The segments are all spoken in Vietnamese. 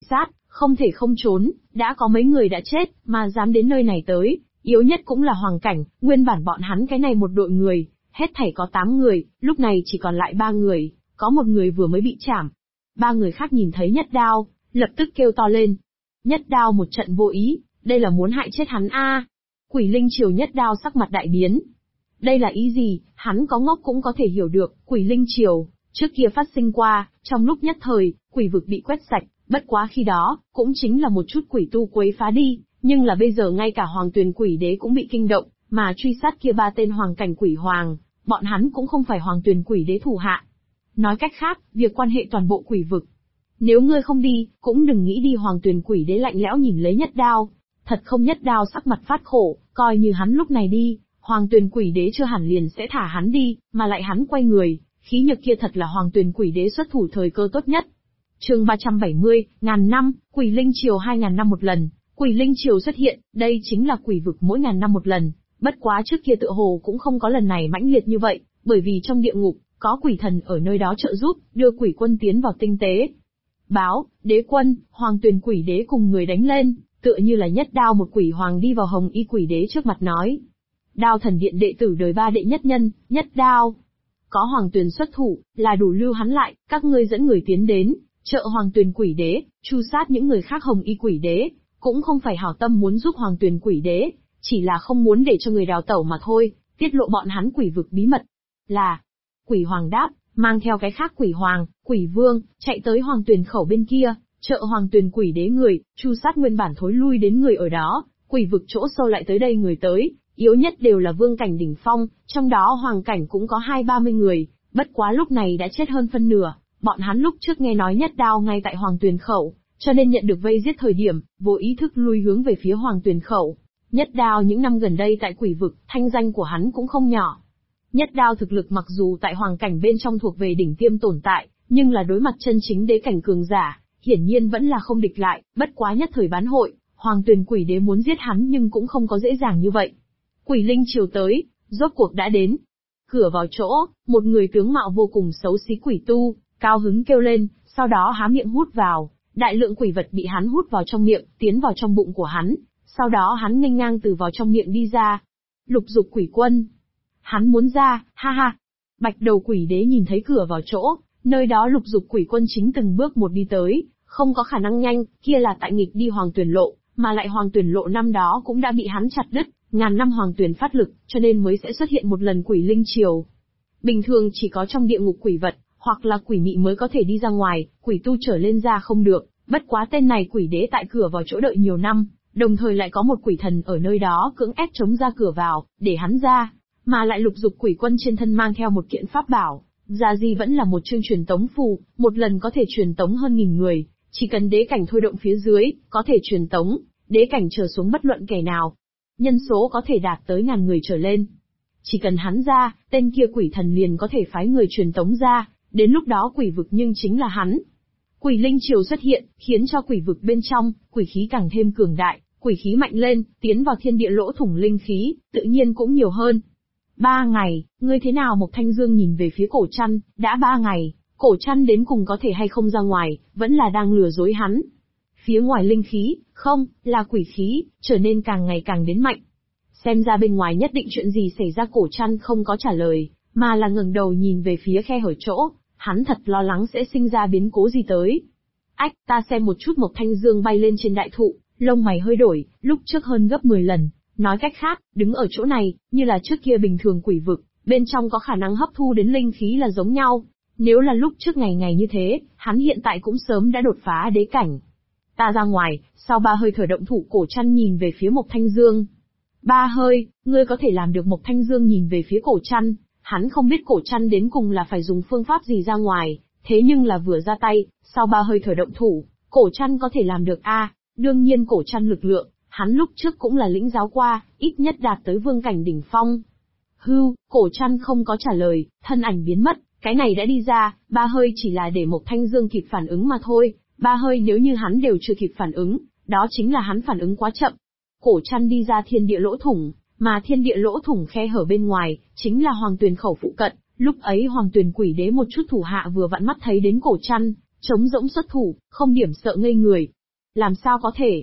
sát, không thể không trốn, đã có mấy người đã chết, mà dám đến nơi này tới, yếu nhất cũng là Hoàng Cảnh, nguyên bản bọn hắn cái này một đội người, hết thảy có 8 người, lúc này chỉ còn lại 3 người, có một người vừa mới bị chảm. 3 người khác nhìn thấy Nhất Đao, lập tức kêu to lên. Nhất Đao một trận vô ý, đây là muốn hại chết hắn a. Quỷ Linh Triều Nhất Đao sắc mặt đại biến. Đây là ý gì, hắn có ngốc cũng có thể hiểu được, Quỷ Linh Triều, trước kia phát sinh qua, trong lúc nhất thời, quỷ vực bị quét sạch, bất quá khi đó, cũng chính là một chút quỷ tu quấy phá đi, nhưng là bây giờ ngay cả Hoàng Tuyền Quỷ Đế cũng bị kinh động, mà truy sát kia 3 tên Hoàng Cảnh Quỷ Hoàng, bọn hắn cũng không phải Hoàng Tuyền Quỷ Đế thủ hạ. Nói cách khác, việc quan hệ toàn bộ quỷ vực. Nếu ngươi không đi, cũng đừng nghĩ đi. Hoàng Tuyền Quỷ Đế lạnh lẽo nhìn lấy Nhất Đao. Thật không, Nhất Đao sắc mặt phát khổ, coi như hắn lúc này đi, Hoàng Tuyền Quỷ Đế chưa hẳn liền sẽ thả hắn đi, mà lại hắn quay người, khí nhược kia thật là Hoàng Tuyền Quỷ Đế xuất thủ thời cơ tốt nhất. Chương 370, ngàn năm, Quỷ Linh Triều 2000 năm một lần. Quỷ Linh Triều xuất hiện, đây chính là quỷ vực mỗi ngàn năm một lần, bất quá trước kia tựa hồ cũng không có lần này mãnh liệt như vậy, bởi vì trong địa ngục, có quỷ thần ở nơi đó trợ giúp, đưa quỷ quân tiến vào tinh tế. Báo, đế quân, Hoàng Tuyền Quỷ Đế cùng người đánh lên, tựa như là Nhất Đao một quỷ hoàng đi vào Hồng Y Quỷ Đế trước mặt nói. Đao Thần Điện đệ tử đời 3 đệ nhất nhân, Nhất Đao. Có Hoàng Tuyền xuất thủ, là đủ lưu hắn lại, các ngươi dẫn người tiến đến, trợ Hoàng Tuyền Quỷ Đế, tru sát những người khác. Hồng Y Quỷ Đế, cũng không phải hảo tâm muốn giúp Hoàng Tuyền Quỷ Đế, chỉ là không muốn để cho người đào tẩu mà thôi, tiết lộ bọn hắn quỷ vực bí mật. Là, quỷ hoàng đáp, mang theo cái khác quỷ hoàng, quỷ vương, chạy tới Hoàng Tuyền khẩu bên kia, trợ Hoàng Tuyền Quỷ Đế người, tru sát nguyên bản thối lui đến người ở đó, quỷ vực chỗ sâu lại tới đây người tới, yếu nhất đều là vương cảnh đỉnh phong, trong đó hoàng cảnh cũng có 20-30 người, bất quá lúc này đã chết hơn phân nửa, bọn hắn lúc trước nghe nói Nhất Đao ngay tại Hoàng Tuyền khẩu, cho nên nhận được vây giết thời điểm, vô ý thức lui hướng về phía Hoàng Tuyền khẩu. Nhất Đao những năm gần đây tại quỷ vực, thanh danh của hắn cũng không nhỏ. Nhất Đao thực lực mặc dù tại hoàng cảnh bên trong thuộc về đỉnh tiêm tồn tại, nhưng là đối mặt chân chính đế cảnh cường giả, hiển nhiên vẫn là không địch lại, bất quá nhất thời bán hội, Hoàng Tuyền Quỷ Đế muốn giết hắn nhưng cũng không có dễ dàng như vậy. Quỷ Linh Triều tới, rốt cuộc đã đến. Cửa vào chỗ, một người tướng mạo vô cùng xấu xí quỷ tu, cao hứng kêu lên, sau đó há miệng hút vào, đại lượng quỷ vật bị hắn hút vào trong miệng, tiến vào trong bụng của hắn, sau đó hắn nghênh ngang từ vào trong miệng đi ra. Lục Dục Quỷ Quân. Hắn muốn ra, ha ha. Bạch đầu quỷ đế nhìn thấy cửa vào chỗ, nơi đó Lục Dục Quỷ Quân chính từng bước một đi tới, không có khả năng nhanh, kia là tại nghịch đi Hoàng Tuyền lộ, mà lại Hoàng Tuyền lộ năm đó cũng đã bị hắn chặt đứt, ngàn năm Hoàng Tuyền phát lực, cho nên mới sẽ xuất hiện một lần Quỷ Linh Triều. Bình thường chỉ có trong địa ngục quỷ vật, hoặc là quỷ mị mới có thể đi ra ngoài, quỷ tu trở lên ra không được, bất quá tên này quỷ đế tại cửa vào chỗ đợi nhiều năm, đồng thời lại có một quỷ thần ở nơi đó cưỡng ép chống ra cửa vào, để hắn ra, mà lại Lục Dục Quỷ Quân trên thân mang theo một kiện pháp bảo, ra gì vẫn là một chương truyền tống phù, một lần có thể truyền tống hơn 1000 người, chỉ cần đế cảnh thôi động phía dưới, có thể truyền tống, đế cảnh trở xuống bất luận kẻ nào. Nhân số có thể đạt tới 1000 người trở lên. Chỉ cần hắn ra, tên kia quỷ thần liền có thể phái người truyền tống ra, đến lúc đó quỷ vực nhưng chính là hắn. Quỷ Linh Triều xuất hiện, khiến cho quỷ vực bên trong, quỷ khí càng thêm cường đại, quỷ khí mạnh lên, tiến vào thiên địa lỗ thủng linh khí, tự nhiên cũng nhiều hơn. 3 ngày, ngươi thế nào? Mộc Thanh Dương nhìn về phía Cổ Trăn, đã 3 ngày, Cổ Trăn đến cùng có thể hay không ra ngoài, vẫn là đang lừa dối hắn. Phía ngoài linh khí, không, là quỷ khí, trở nên càng ngày càng đến mạnh. Xem ra bên ngoài nhất định chuyện gì xảy ra. Cổ Trăn không có trả lời, mà là ngẩng đầu nhìn về phía khe hở chỗ, hắn thật lo lắng sẽ sinh ra biến cố gì tới. Ách, ta xem một chút. Mộc Thanh Dương bay lên trên đại thụ, lông mày hơi đổi, lúc trước hơn gấp 10 lần. Nói cách khác, đứng ở chỗ này, như là trước kia bình thường quỷ vực, bên trong có khả năng hấp thu đến linh khí là giống nhau. Nếu là lúc trước ngày như thế, hắn hiện tại cũng sớm đã đột phá đế cảnh. Ta ra ngoài, sau 3 hơi thở động thủ. Cổ Trăn nhìn về phía Mộc Thanh Dương. 3 hơi, ngươi có thể làm được? Mộc Thanh Dương nhìn về phía Cổ Trăn, hắn không biết Cổ Trăn đến cùng là phải dùng phương pháp gì ra ngoài, thế nhưng là vừa ra tay, sau 3 hơi thở động thủ, Cổ Trăn có thể làm được a. Đương nhiên Cổ Trăn lực lượng, hắn lúc trước cũng là lĩnh giáo qua, ít nhất đạt tới vương cảnh đỉnh phong. Hưu, Cổ Trăn không có trả lời, thân ảnh biến mất, cái này đã đi ra, 3 hơi chỉ là để Mộc Thanh Dương kịp phản ứng mà thôi, 3 hơi nếu như hắn đều chưa kịp phản ứng, đó chính là hắn phản ứng quá chậm. Cổ Trăn đi ra thiên địa lỗ thủng, mà thiên địa lỗ thủng khe hở bên ngoài, chính là Hoàng Tuyền khẩu phụ cận, lúc ấy Hoàng Tuyền Quỷ Đế một chút thủ hạ vừa vặn mắt thấy đến Cổ Trăn, trống rỗng xuất thủ, không điểm sợ ngây người. Làm sao có thể?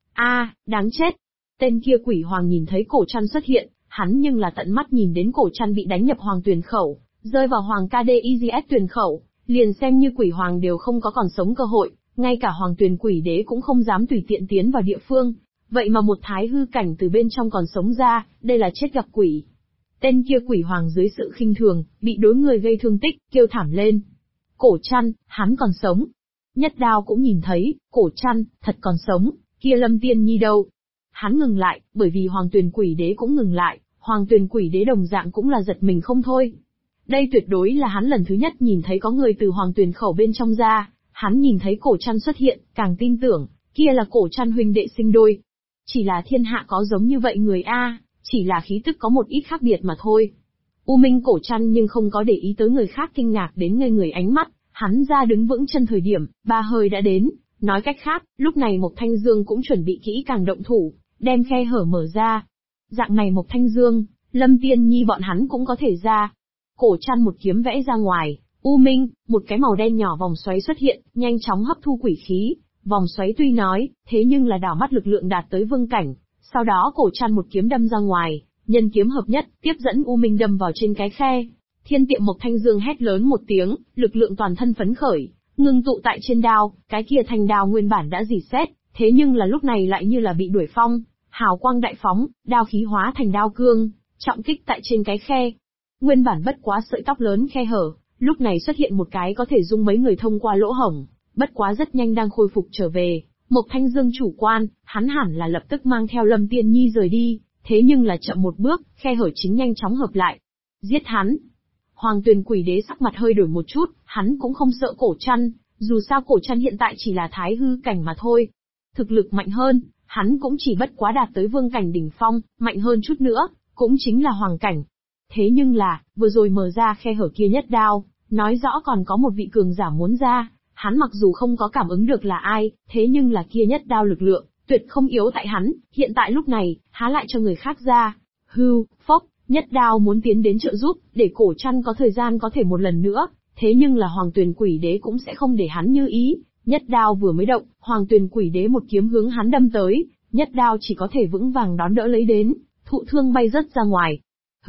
Đáng chết. Tên kia quỷ hoàng nhìn thấy cổ trăn xuất hiện, hắn nhưng là tận mắt nhìn đến cổ trăn bị đánh nhập hoàng tuyền khẩu, rơi vào hoàng KDIGS tuyền khẩu, liền xem như quỷ hoàng đều không có còn sống cơ hội, ngay cả hoàng tuyền quỷ đế cũng không dám tùy tiện tiến vào địa phương. Vậy mà một thái hư cảnh từ bên trong còn sống ra, đây là chết gặp quỷ. Tên kia quỷ hoàng dưới sự khinh thường, bị đối người gây thương tích, kêu thảm lên. Cổ trăn, hắn còn sống. Nhất Đao cũng nhìn thấy, cổ trăn, thật còn sống, kia Lâm Tiên Nhi đâu? Hắn ngừng lại, bởi vì hoàng tuyền quỷ đế cũng ngừng lại, hoàng tuyền quỷ đế đồng dạng cũng là giật mình không thôi. Đây tuyệt đối là hắn lần thứ nhất nhìn thấy có người từ hoàng tuyền khẩu bên trong ra, hắn nhìn thấy cổ trăn xuất hiện, càng tin tưởng, kia là cổ trăn huynh đệ sinh đôi. Chỉ là thiên hạ có giống như vậy người chỉ là khí tức có một ít khác biệt mà thôi. U Minh cổ trăn nhưng không có để ý tới người khác kinh ngạc đến ngây người ánh mắt, hắn ra đứng vững chân thời điểm, ba hơi đã đến, nói cách khác, lúc này Mộc Thanh Dương cũng chuẩn bị kỹ càng động thủ, đem khe hở mở ra. Dạng này Mộc Thanh Dương, Lâm Tiên Nhi bọn hắn cũng có thể ra. Cổ trăn một kiếm vẽ ra ngoài, U Minh, một cái màu đen nhỏ vòng xoáy xuất hiện, nhanh chóng hấp thu quỷ khí. Vòng xoáy tuy nói, thế nhưng là đảo mắt lực lượng đạt tới vương cảnh. Sau đó cổ trăn một kiếm đâm ra ngoài, nhân kiếm hợp nhất, tiếp dẫn U Minh đâm vào trên cái khe. Thiên Tiệm Mộc Thanh Dương hét lớn một tiếng, lực lượng toàn thân phấn khởi, ngưng tụ tại trên đao, cái kia thanh đao nguyên bản đã rỉ sét, thế nhưng là lúc này lại như là bị đuổi phong, hào quang đại phóng, đao khí hóa thành đao cương, trọng kích tại trên cái khe. Nguyên bản bất quá sợi tóc lớn khe hở, lúc này xuất hiện một cái có thể dung mấy người thông qua lỗ hổng, bất quá rất nhanh đang khôi phục trở về. Mộc Thanh Dương chủ quan, hắn hẳn là lập tức mang theo Lâm Tiên Nhi rời đi, thế nhưng là chậm một bước, khe hở chính nhanh chóng hợp lại. Giết hắn! Hoàng tuyền quỷ đế sắc mặt hơi đổi một chút, hắn cũng không sợ cổ trăn, dù sao cổ trăn hiện tại chỉ là thái hư cảnh mà thôi. Thực lực mạnh hơn, hắn cũng chỉ bất quá đạt tới vương cảnh đỉnh phong, mạnh hơn chút nữa, cũng chính là hoàng cảnh. Thế nhưng là, vừa rồi mở ra khe hở kia Nhất Đao, nói rõ còn có một vị cường giả muốn ra. Hắn mặc dù không có cảm ứng được là ai, thế nhưng là kia Nhất Đao lực lượng, tuyệt không yếu tại hắn, hiện tại lúc này, há lại cho người khác ra. Phốc, Nhất Đao muốn tiến đến trợ giúp, để cổ trăn có thời gian có thể một lần nữa, thế nhưng là hoàng tuyền quỷ đế cũng sẽ không để hắn như ý. Nhất Đao vừa mới động, hoàng tuyền quỷ đế một kiếm hướng hắn đâm tới, Nhất Đao chỉ có thể vững vàng đón đỡ lấy đến, thụ thương bay rất ra ngoài.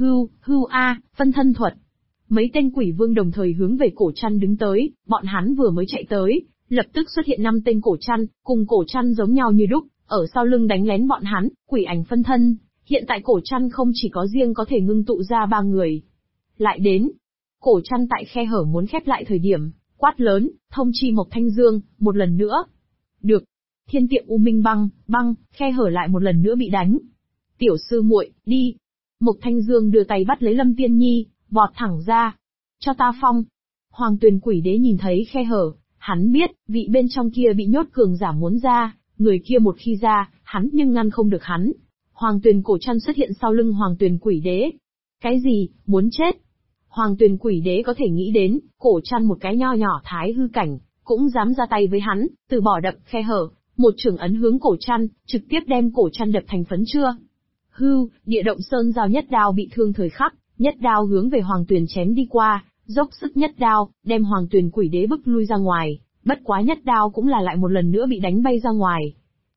Phân thân thuật. Mấy tên quỷ vương đồng thời hướng về cổ trăn đứng tới, bọn hắn vừa mới chạy tới, lập tức xuất hiện 5 tên cổ trăn, cùng cổ trăn giống nhau như đúc, ở sau lưng đánh lén bọn hắn, quỷ ảnh phân thân. Hiện tại cổ trăn không chỉ có riêng có thể ngưng tụ ra 3 người. Lại đến, cổ trăn tại khe hở muốn khép lại thời điểm, quát lớn, thông chi Mộc Thanh Dương, một lần nữa. Được. Thiên Tiệm U Minh băng, khe hở lại một lần nữa bị đánh. Tiểu sư muội, đi. Mộc Thanh Dương đưa tay bắt lấy Lâm Tiên Nhi, vọt thẳng ra. Cho ta phong. Hoàng tuyền quỷ đế nhìn thấy khe hở, hắn biết, vị bên trong kia bị nhốt cường giả muốn ra, người kia một khi ra, hắn nhưng ngăn không được hắn. Hoàng tuyền cổ trăn xuất hiện sau lưng hoàng tuyền quỷ đế. Cái gì, muốn chết? Hoàng tuyền quỷ đế có thể nghĩ đến, cổ trăn một cái nho nhỏ thái hư cảnh, cũng dám ra tay với hắn, từ bỏ đập khe hở, một chưởng ấn hướng cổ trăn, trực tiếp đem cổ trăn đập thành phấn chưa. Địa động sơn giao Nhất Đao bị thương thời khắc, Nhất Đao hướng về hoàng tuyền chém đi qua, dốc sức Nhất Đao, đem hoàng tuyền quỷ đế bức lui ra ngoài, bất quá Nhất Đao cũng là lại một lần nữa bị đánh bay ra ngoài.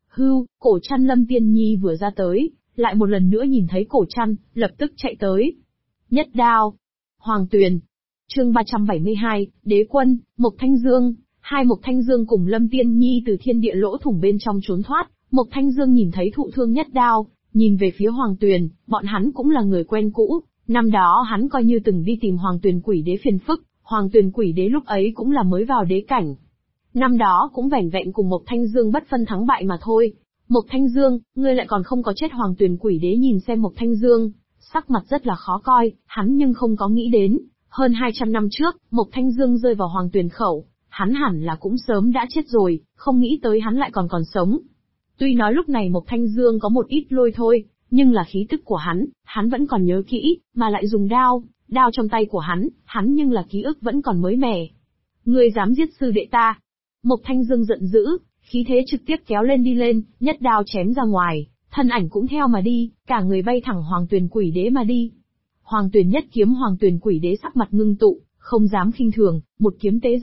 Cổ trăn Lâm Tiên Nhi vừa ra tới, lại một lần nữa nhìn thấy cổ trăn, lập tức chạy tới. Nhất Đao. Hoàng tuyền. Chương 372, Đế quân, Mộc Thanh Dương. Hai Mộc Thanh Dương cùng Lâm Tiên Nhi từ thiên địa lỗ thủng bên trong trốn thoát, Mộc Thanh Dương nhìn thấy thụ thương Nhất Đao, nhìn về phía Hoàng Tuyền, bọn hắn cũng là người quen cũ, năm đó hắn coi như từng đi tìm Hoàng Tuyền quỷ đế phiền phức, Hoàng Tuyền quỷ đế lúc ấy cũng là mới vào đế cảnh. Năm đó cũng vẻn vẹn cùng Mộc Thanh Dương bất phân thắng bại mà thôi. Mộc Thanh Dương, ngươi lại còn không có chết. Hoàng Tuyền quỷ đế nhìn xem Mộc Thanh Dương, sắc mặt rất là khó coi, hắn nhưng không có nghĩ đến, hơn 200 năm trước, Mộc Thanh Dương rơi vào Hoàng Tuyền khẩu, hắn hẳn là cũng sớm đã chết rồi, không nghĩ tới hắn lại còn sống. Tuy nói lúc này Mộc Thanh Dương có một ít lôi thôi, nhưng là khí tức của hắn vẫn còn nhớ kỹ, mà lại dùng đao trong tay của hắn nhưng là ký ức vẫn còn mới mẻ. Ngươi dám giết sư đệ ta? Mộc Thanh Dương giận dữ, khí thế trực tiếp kéo lên đi lên, nhất đao chém ra ngoài, thân ảnh cũng theo mà đi, cả người bay thẳng Hoàng Tuyền quỷ đế mà đi. Hoàng Tuyền nhất kiếm Hoàng Tuyền quỷ đế sắc mặt ngưng tụ, không dám khinh thường, một kiếm tế ra,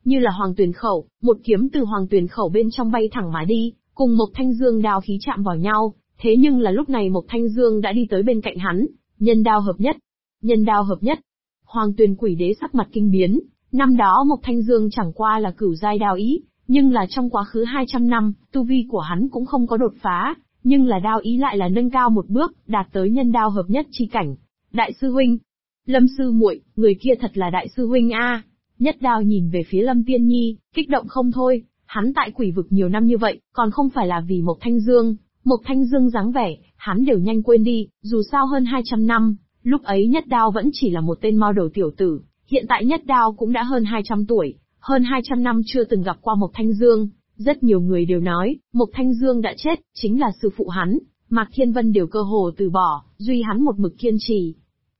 như là Hoàng Tuyền Khẩu, một kiếm từ Hoàng Tuyền Khẩu bên trong bay thẳng mà đi, cùng Mộc Thanh Dương đao khí chạm vào nhau, thế nhưng là lúc này Mộc Thanh Dương đã đi tới bên cạnh hắn, nhân đao hợp nhất. Nhân đao hợp nhất. Hoàng Tuyền Quỷ Đế sắc mặt kinh biến, năm đó Mộc Thanh Dương chẳng qua là cửu giai đao ý, nhưng là trong quá khứ 200 năm, tu vi của hắn cũng không có đột phá, nhưng là đao ý lại là nâng cao một bước, đạt tới nhân đao hợp nhất chi cảnh. Đại sư huynh, Lâm sư muội, người kia thật là đại sư huynh a. Nhất Đao nhìn về phía Lâm Tiên Nhi, kích động không thôi, hắn tại quỷ vực nhiều năm như vậy, còn không phải là vì Mộc Thanh Dương. Mộc Thanh Dương dáng vẻ, hắn đều nhanh quên đi, dù sao hơn 200 năm, lúc ấy Nhất Đao vẫn chỉ là một tên mao đầu tiểu tử, hiện tại Nhất Đao cũng đã hơn 200 tuổi, hơn 200 năm chưa từng gặp qua Mộc Thanh Dương, rất nhiều người đều nói, Mộc Thanh Dương đã chết, chính là sư phụ hắn, Mạc Thiên Vân đều cơ hồ từ bỏ, duy hắn một mực kiên trì.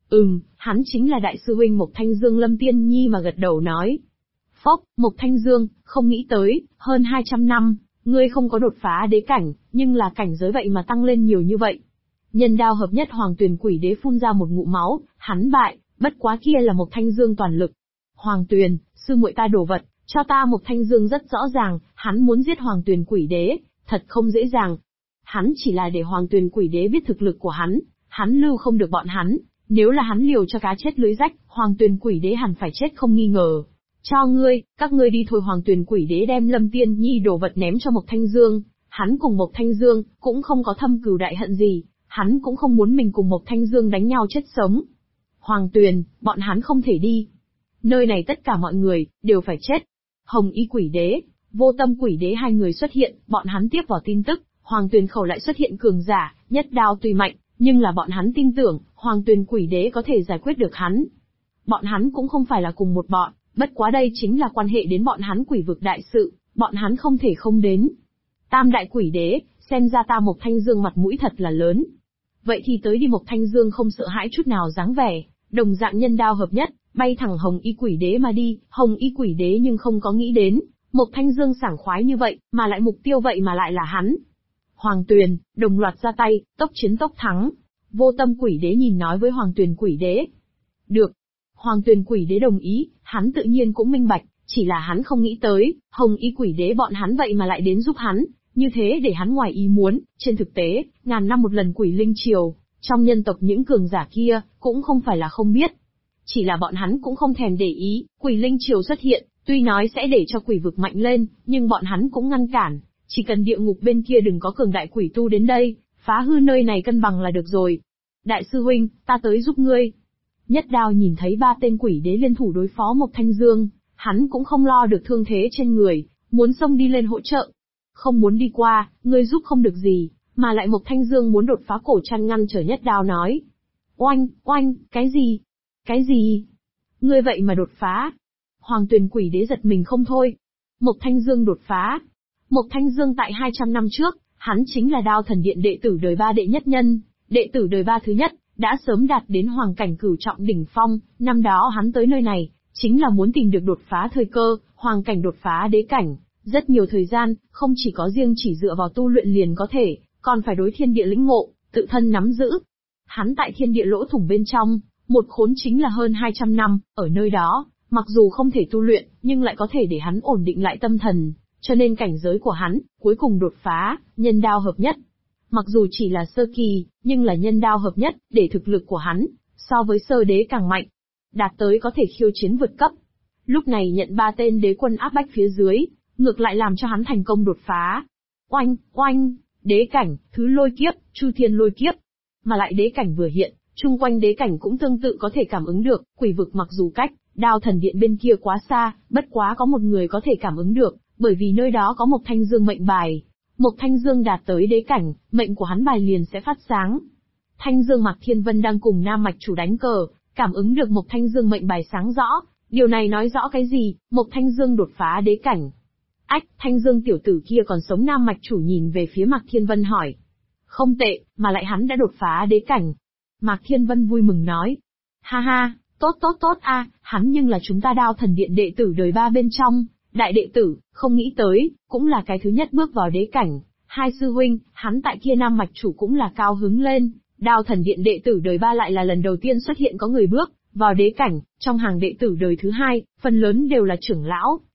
Hắn chính là đại sư huynh Mộc Thanh Dương. Lâm Tiên Nhi mà gật đầu nói. Phốc, Mộc Thanh Dương, không nghĩ tới, hơn 200 năm, ngươi không có đột phá đế cảnh, nhưng là cảnh giới vậy mà tăng lên nhiều như vậy. Nhân đao hợp nhất. Hoàng Tuyền Quỷ Đế phun ra một ngụm máu, hắn bại, bất quá kia là Mộc Thanh Dương toàn lực. Hoàng Tuyền, sư muội ta đổ vật, cho ta. Mộc Thanh Dương rất rõ ràng, hắn muốn giết Hoàng Tuyền Quỷ Đế, thật không dễ dàng. Hắn chỉ là để Hoàng Tuyền Quỷ Đế biết thực lực của hắn lưu không được bọn hắn. Nếu là hắn liều cho cá chết lưới rách, Hoàng Tuyền Quỷ Đế hẳn phải chết không nghi ngờ. Cho ngươi, các ngươi đi thôi. Hoàng Tuyền Quỷ Đế đem Lâm Tiên Nhi đổ vật ném cho Mộc Thanh Dương, hắn cùng Mộc Thanh Dương cũng không có thâm cừu đại hận gì, hắn cũng không muốn mình cùng Mộc Thanh Dương đánh nhau chết sống. Hoàng Tuyền, bọn hắn không thể đi. Nơi này tất cả mọi người đều phải chết. Hồng Y Quỷ Đế, Vô Tâm Quỷ Đế hai người xuất hiện, bọn hắn tiếp vào tin tức, Hoàng Tuyền Khẩu lại xuất hiện cường giả, Nhất Đao tuy mạnh, nhưng là bọn hắn tin tưởng, Hoàng Tuyền Quỷ Đế có thể giải quyết được hắn. Bọn hắn cũng không phải là cùng một bọn, bất quá đây chính là quan hệ đến bọn hắn quỷ vực đại sự, bọn hắn không thể không đến. Tam đại quỷ đế, xem ra ta Mộc Thanh Dương mặt mũi thật là lớn. Vậy thì tới đi. Mộc Thanh Dương không sợ hãi chút nào dáng vẻ, đồng dạng nhân đao hợp nhất, bay thẳng Hồng Y Quỷ Đế mà đi. Hồng Y Quỷ Đế nhưng không có nghĩ đến, Mộc Thanh Dương sảng khoái như vậy, mà lại mục tiêu vậy mà lại là hắn. Hoàng Tuyền, đồng loạt ra tay, tốc chiến tốc thắng. Vô Tâm Quỷ Đế nhìn nói với Hoàng Tuyền Quỷ Đế. Được. Hoàng Tuyền Quỷ Đế đồng ý, hắn tự nhiên cũng minh bạch, chỉ là hắn không nghĩ tới, Hồng Y Quỷ Đế bọn hắn vậy mà lại đến giúp hắn, như thế để hắn ngoài ý muốn. Trên thực tế, ngàn năm một lần Quỷ Linh Triều, trong nhân tộc những cường giả kia, cũng không phải là không biết. Chỉ là bọn hắn cũng không thèm để ý, Quỷ Linh Triều xuất hiện, tuy nói sẽ để cho quỷ vực mạnh lên, nhưng bọn hắn cũng ngăn cản. Chỉ cần địa ngục bên kia đừng có cường đại quỷ tu đến đây, phá hư nơi này cân bằng là được rồi. Đại sư huynh, ta tới giúp ngươi. Nhất Đao nhìn thấy ba tên quỷ đế liên thủ đối phó Mộc Thanh Dương, hắn cũng không lo được thương thế trên người, muốn xông đi lên hỗ trợ. Không muốn đi qua, ngươi giúp không được gì, mà lại Mộc Thanh Dương muốn đột phá cổ chăn ngăn trở. Nhất Đao nói. Oanh, oanh, cái gì? Cái gì? Ngươi vậy mà đột phá? Hoàng Tuyền Quỷ Đế giật mình không thôi. Mộc Thanh Dương đột phá. Mộc Thanh Dương tại 200 năm trước, hắn chính là Đao Thần Điện đệ tử đời 3 đệ nhất nhân, đệ tử đời 3 thứ nhất, đã sớm đạt đến hoàng cảnh cửu trọng đỉnh phong. Năm đó hắn tới nơi này, chính là muốn tìm được đột phá thời cơ, hoàng cảnh đột phá đế cảnh. Rất nhiều thời gian, không chỉ có riêng chỉ dựa vào tu luyện liền có thể, còn phải đối thiên địa lĩnh ngộ, tự thân nắm giữ. Hắn tại thiên địa lỗ thủng bên trong, một khốn chính là hơn 200 năm, ở nơi đó, mặc dù không thể tu luyện, nhưng lại có thể để hắn ổn định lại tâm thần. Cho nên cảnh giới của hắn, cuối cùng đột phá, nhân đao hợp nhất. Mặc dù chỉ là sơ kỳ, nhưng là nhân đao hợp nhất, để thực lực của hắn, so với sơ đế càng mạnh. Đạt tới có thể khiêu chiến vượt cấp. Lúc này nhận 3 tên đế quân áp bách phía dưới, ngược lại làm cho hắn thành công đột phá. Oanh, oanh, đế cảnh, thứ lôi kiếp, chu thiên lôi kiếp. Mà lại đế cảnh vừa hiện, chung quanh đế cảnh cũng tương tự có thể cảm ứng được, quỷ vực mặc dù cách, Đao Thần Điện bên kia quá xa, bất quá có một người có thể cảm ứng được. Bởi vì nơi đó có Mộc Thanh Dương mệnh bài. Mộc Thanh Dương đạt tới đế cảnh, mệnh của hắn bài liền sẽ phát sáng. Thanh Dương Mạc Thiên Vân đang cùng Nam Mạch Chủ đánh cờ, cảm ứng được Mộc Thanh Dương mệnh bài sáng rõ. Điều này nói rõ cái gì? Mộc Thanh Dương đột phá đế cảnh. Ách, Thanh Dương tiểu tử kia còn sống. Nam Mạch Chủ nhìn về phía Mạc Thiên Vân hỏi. Không tệ, mà lại hắn đã đột phá đế cảnh. Mạc Thiên Vân vui mừng nói. Ha ha, tốt a, hắn nhưng là chúng ta Đao Thần Điện đệ tử đời 3 bên trong. Đại đệ tử, không nghĩ tới, cũng là cái thứ nhất bước vào đế cảnh. Hai sư huynh, hắn tại kia Nam Mạch Chủ cũng là cao hứng lên. Đao Thần Điện đệ tử đời 3 lại là lần đầu tiên xuất hiện có người bước vào đế cảnh. Trong hàng đệ tử đời thứ 2, phần lớn đều là trưởng lão,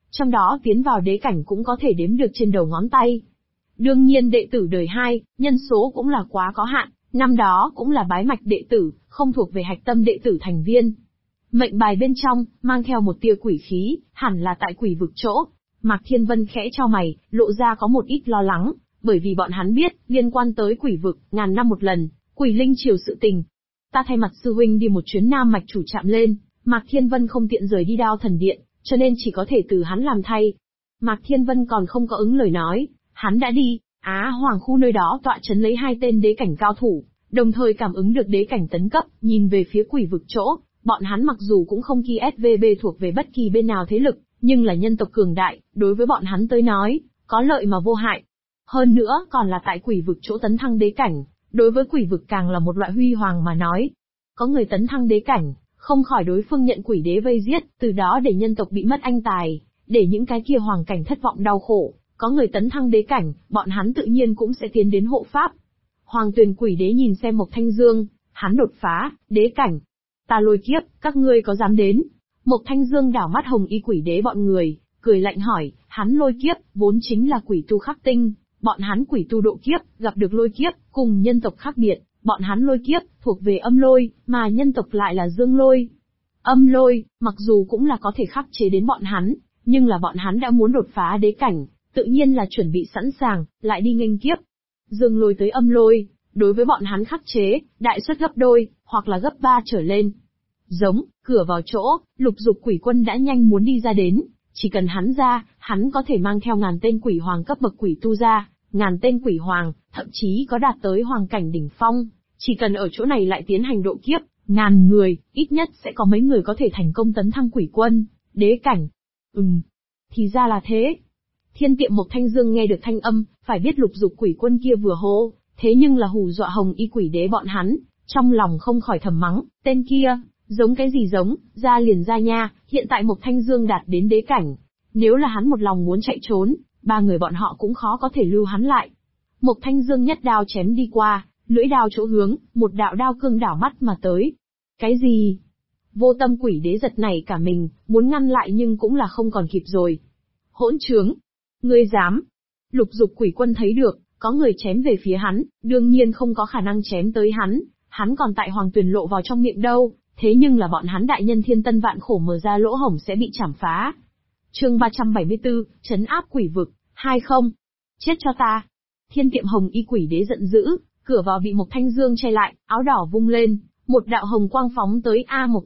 Trong đó tiến vào đế cảnh cũng có thể đếm được trên đầu ngón tay. Đương nhiên đệ tử đời 2, nhân số cũng là quá có hạn, năm đó cũng là bái mạch đệ tử, không thuộc về hạch tâm đệ tử thành viên. Mệnh bài bên trong, mang theo một tia quỷ khí, hẳn là tại quỷ vực chỗ. Mạc Thiên Vân khẽ chau mày, lộ ra có một ít lo lắng, bởi vì bọn hắn biết, liên quan tới quỷ vực, ngàn năm một lần, quỷ linh triều sự tình. Ta thay mặt sư huynh đi một chuyến nam mạch chủ chạm lên, Mạc Thiên Vân không tiện rời đi Đao Thần Điện, cho nên chỉ có thể từ hắn làm thay. Mạc Thiên Vân còn không có ứng lời nói, hắn đã đi, Á Hoàng khu nơi đó tọa trấn lấy 2 tên đế cảnh cao thủ, đồng thời cảm ứng được đế cảnh tấn cấp, nhìn về phía quỷ vực chỗ, bọn hắn mặc dù cũng không kỳ SVB thuộc về bất kỳ bên nào thế lực, nhưng là nhân tộc cường đại, đối với bọn hắn tới nói, có lợi mà vô hại. Hơn nữa còn là tại quỷ vực chỗ tấn thăng đế cảnh, đối với quỷ vực càng là một loại huy hoàng mà nói. Có người tấn thăng đế cảnh, không khỏi đối phương nhận quỷ đế vây giết, từ đó để nhân tộc bị mất anh tài, để những cái kia hoàng cảnh thất vọng đau khổ. Có người tấn thăng đế cảnh, bọn hắn tự nhiên cũng sẽ tiến đến hộ pháp. Hoàng Tuyền quỷ đế nhìn xem Mộc Thanh Dương, hắn đột phá, đế cảnh. Ta lôi kiếp, các ngươi có dám đến? Mộc Thanh Dương đảo mắt hồng y quỷ đế bọn người, cười lạnh hỏi, hắn lôi kiếp, vốn chính là quỷ tu khắc tinh, bọn hắn quỷ tu độ kiếp, gặp được lôi kiếp, cùng nhân tộc khác biệt, bọn hắn lôi kiếp, thuộc về âm lôi, mà nhân tộc lại là dương lôi. Âm lôi, mặc dù cũng là có thể khắc chế đến bọn hắn, nhưng là bọn hắn đã muốn đột phá đế cảnh, tự nhiên là chuẩn bị sẵn sàng, lại đi nghênh kiếp. Dương lôi tới âm lôi, đối với bọn hắn khắc chế, đại suất gấp đôi, hoặc là gấp 3 trở lên. Giống, cửa vào chỗ, Lục Dục quỷ quân đã nhanh muốn đi ra đến, chỉ cần hắn ra, hắn có thể mang theo ngàn tên quỷ hoàng cấp bậc quỷ tu ra, ngàn tên quỷ hoàng, thậm chí có đạt tới hoàng cảnh đỉnh phong, chỉ cần ở chỗ này lại tiến hành độ kiếp, ngàn người, ít nhất sẽ có mấy người có thể thành công tấn thăng quỷ quân, đế cảnh. Thì ra là thế. Thiên Tiệm Mộc Thanh Dương nghe được thanh âm, phải biết Lục Dục quỷ quân kia vừa hô, thế nhưng là hù dọa hồng y quỷ đế bọn hắn, trong lòng không khỏi thầm mắng, tên kia, giống cái gì giống, ra liền ra nha, hiện tại Mộc Thanh Dương đạt đến đế cảnh. Nếu là hắn một lòng muốn chạy trốn, 3 người bọn họ cũng khó có thể lưu hắn lại. Mộc Thanh Dương nhất đao chém đi qua, lưỡi đao chỗ hướng, một đạo đao cương đảo mắt mà tới. Cái gì? Vô Tâm quỷ đế giật nảy cả mình, muốn ngăn lại nhưng cũng là không còn kịp rồi. Hỗn trướng! Ngươi dám! Lục Dục quỷ quân thấy được, có người chém về phía hắn, đương nhiên không có khả năng chém tới hắn còn tại Hoàng Tuyền lộ vào trong miệng đâu, thế nhưng là bọn hắn đại nhân thiên tân vạn khổ mở ra lỗ hổng sẽ bị chảm phá. Chương 374, trấn áp quỷ vực, 20. Chết cho ta! Thiên Tiệm hồng y quỷ đế giận dữ, cửa vào bị Mộc Thanh Dương che lại, áo đỏ vung lên, một đạo hồng quang phóng tới Mộc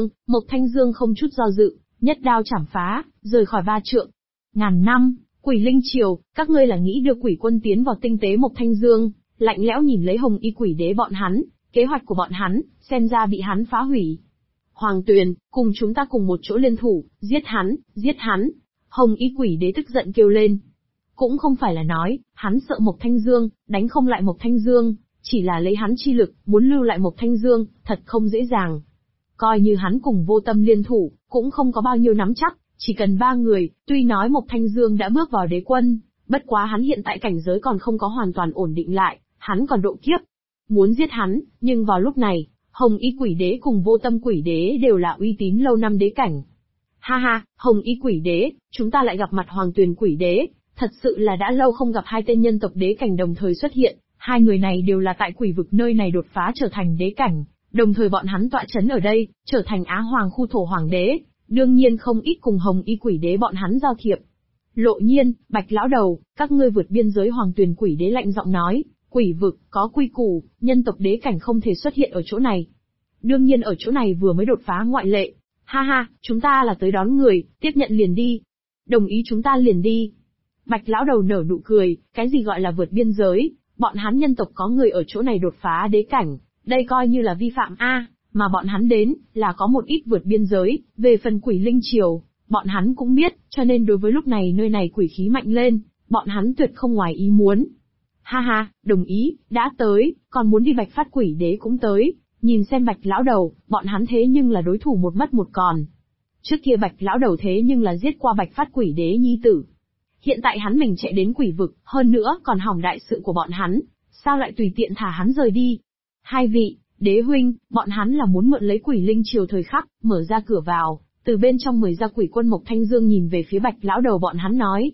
Thanh Dương không chút do dự, nhất đao chảm phá, rời khỏi 3 trượng. Ngàn năm, quỷ linh triều, các ngươi là nghĩ đưa quỷ quân tiến vào tinh tế Mộc Thanh Dương, lạnh lẽo nhìn lấy hồng y quỷ đế bọn hắn, kế hoạch của bọn hắn, xem ra bị hắn phá hủy. Hoàng Tuyền, cùng chúng ta cùng một chỗ liên thủ, giết hắn, hồng y quỷ đế tức giận kêu lên. Cũng không phải là nói, hắn sợ Mộc Thanh Dương, đánh không lại Mộc Thanh Dương, chỉ là lấy hắn chi lực, muốn lưu lại Mộc Thanh Dương, thật không dễ dàng. Coi như hắn cùng Vô Tâm liên thủ, cũng không có bao nhiêu nắm chắc, chỉ cần 3 người, tuy nói Mộc Thanh Dương đã bước vào đế quân, bất quá hắn hiện tại cảnh giới còn không có hoàn toàn ổn định lại, hắn còn độ kiếp. Muốn giết hắn, nhưng vào lúc này, hồng y quỷ đế cùng Vô Tâm quỷ đế đều là uy tín lâu năm đế cảnh. Ha ha, hồng y quỷ đế, chúng ta lại gặp mặt Hoàng Tuyền quỷ đế. Thật sự là đã lâu không gặp 2 tên nhân tộc đế cảnh đồng thời xuất hiện, 2 người này đều là tại quỷ vực nơi này đột phá trở thành đế cảnh, đồng thời bọn hắn tọa chấn ở đây, trở thành Á Hoàng khu thổ hoàng đế, đương nhiên không ít cùng hồng y quỷ đế bọn hắn giao thiệp. Lộ Nhiên, Bạch lão đầu, các ngươi vượt biên giới. Hoàng Tuyền quỷ đế lạnh giọng nói, quỷ vực, có quy củ, nhân tộc đế cảnh không thể xuất hiện ở chỗ này. Đương nhiên ở chỗ này vừa mới đột phá ngoại lệ. Ha ha, chúng ta là tới đón người, tiếp nhận liền đi. Đồng ý chúng ta liền đi. Bạch lão đầu nở nụ cười, cái gì gọi là vượt biên giới, bọn hắn nhân tộc có người ở chỗ này đột phá đế cảnh, đây coi như là vi phạm mà bọn hắn đến, là có một ít vượt biên giới, về phần quỷ linh triều, bọn hắn cũng biết, cho nên đối với lúc này nơi này quỷ khí mạnh lên, bọn hắn tuyệt không ngoài ý muốn. Ha ha, đồng ý, đã tới, còn muốn đi Bạch Phát quỷ đế cũng tới, nhìn xem Bạch lão đầu, bọn hắn thế nhưng là đối thủ một mất một còn. Trước kia Bạch lão đầu thế nhưng là giết qua Bạch Phát quỷ đế nhi tử. Hiện tại hắn mình chạy đến quỷ vực, hơn nữa còn hỏng đại sự của bọn hắn, sao lại tùy tiện thả hắn rời đi? 2 vị, đế huynh, bọn hắn là muốn mượn lấy quỷ linh triều thời khắc, mở ra cửa vào, Từ bên trong mời ra quỷ quân Mộc Thanh Dương nhìn về phía Bạch lão đầu bọn hắn nói.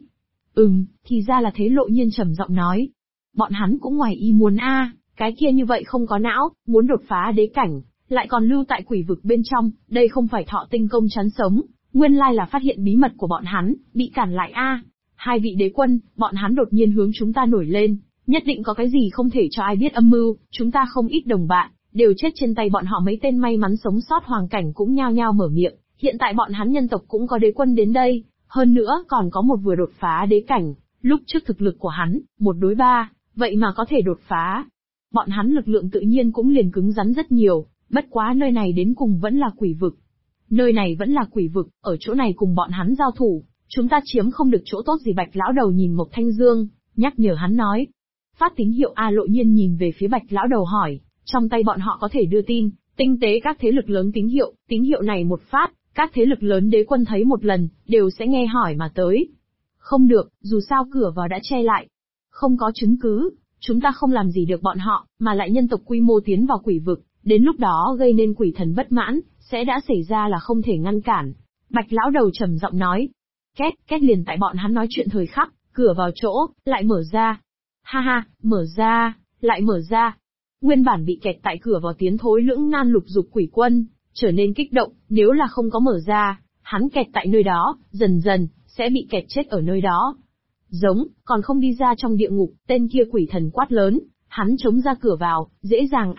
Thì ra là thế. Lộ Nhiên trầm giọng nói. Bọn hắn cũng ngoài ý muốn cái kia như vậy không có não, muốn đột phá đế cảnh, lại còn lưu tại quỷ vực bên trong, đây không phải thọ tinh công chắn sống, nguyên lai là phát hiện bí mật của bọn hắn, bị cản lại Hai vị đế quân, bọn hắn đột nhiên hướng chúng ta nổi lên, nhất định có cái gì không thể cho ai biết âm mưu, chúng ta không ít đồng bạn, đều chết trên tay bọn họ. Mấy tên may mắn sống sót hoàng cảnh cũng nhao nhao mở miệng, hiện tại bọn hắn nhân tộc cũng có đế quân đến đây, hơn nữa còn có một vừa đột phá đế cảnh, lúc trước thực lực của hắn, 1 đối 3, vậy mà có thể đột phá. Bọn hắn lực lượng tự nhiên cũng liền cứng rắn rất nhiều, bất quá nơi này đến cùng vẫn là quỷ vực. Nơi này vẫn là quỷ vực, ở chỗ này cùng bọn hắn giao thủ, chúng ta chiếm không được chỗ tốt gì. Bạch lão đầu nhìn Mộc Thanh Dương, nhắc nhở hắn nói. Phát tín hiệu Lộ Nhiên nhìn về phía Bạch lão đầu hỏi, trong tay bọn họ có thể đưa tin, tinh tế các thế lực lớn tín hiệu này một phát, các thế lực lớn đế quân thấy một lần, đều sẽ nghe hỏi mà tới. Không được, dù sao cửa vào đã che lại. Không có chứng cứ, chúng ta không làm gì được bọn họ, mà lại nhân tộc quy mô tiến vào quỷ vực, đến lúc đó gây nên quỷ thần bất mãn, sẽ đã xảy ra là không thể ngăn cản. Bạch lão đầu trầm giọng nói. Két liền tại bọn hắn nói chuyện thời khắc, cửa vào chỗ, lại mở ra. Ha, mở ra, lại mở ra. Nguyên bản bị kẹt tại cửa vào tiến thối lưỡng nan Lục Dục quỷ quân, trở nên kích động, nếu là không có mở ra, hắn kẹt tại nơi đó, dần dần, sẽ bị kẹt chết ở nơi đó. Giống, còn không đi ra trong địa ngục, tên kia quỷ thần quát lớn, hắn chống ra cửa vào, dễ dàng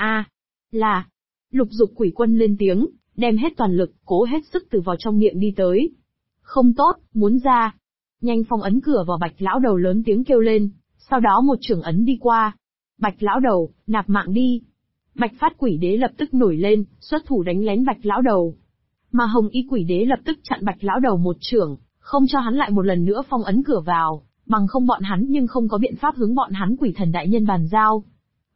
là. Lục Dục quỷ quân lên tiếng, đem hết toàn lực, cố hết sức từ vào trong miệng đi tới. Không tốt, muốn ra. Nhanh phong ấn cửa vào. Bạch lão đầu lớn tiếng kêu lên, sau đó một chưởng ấn đi qua. Bạch lão đầu, nạp mạng đi. Bạch phát quỷ đế lập tức nổi lên, xuất thủ đánh lén Bạch lão đầu. Mà hồng y quỷ đế lập tức chặn Bạch lão đầu một chưởng, không cho hắn lại một lần nữa phong ấn cửa vào, bằng không bọn hắn nhưng không có biện pháp hướng bọn hắn quỷ thần đại nhân bàn giao.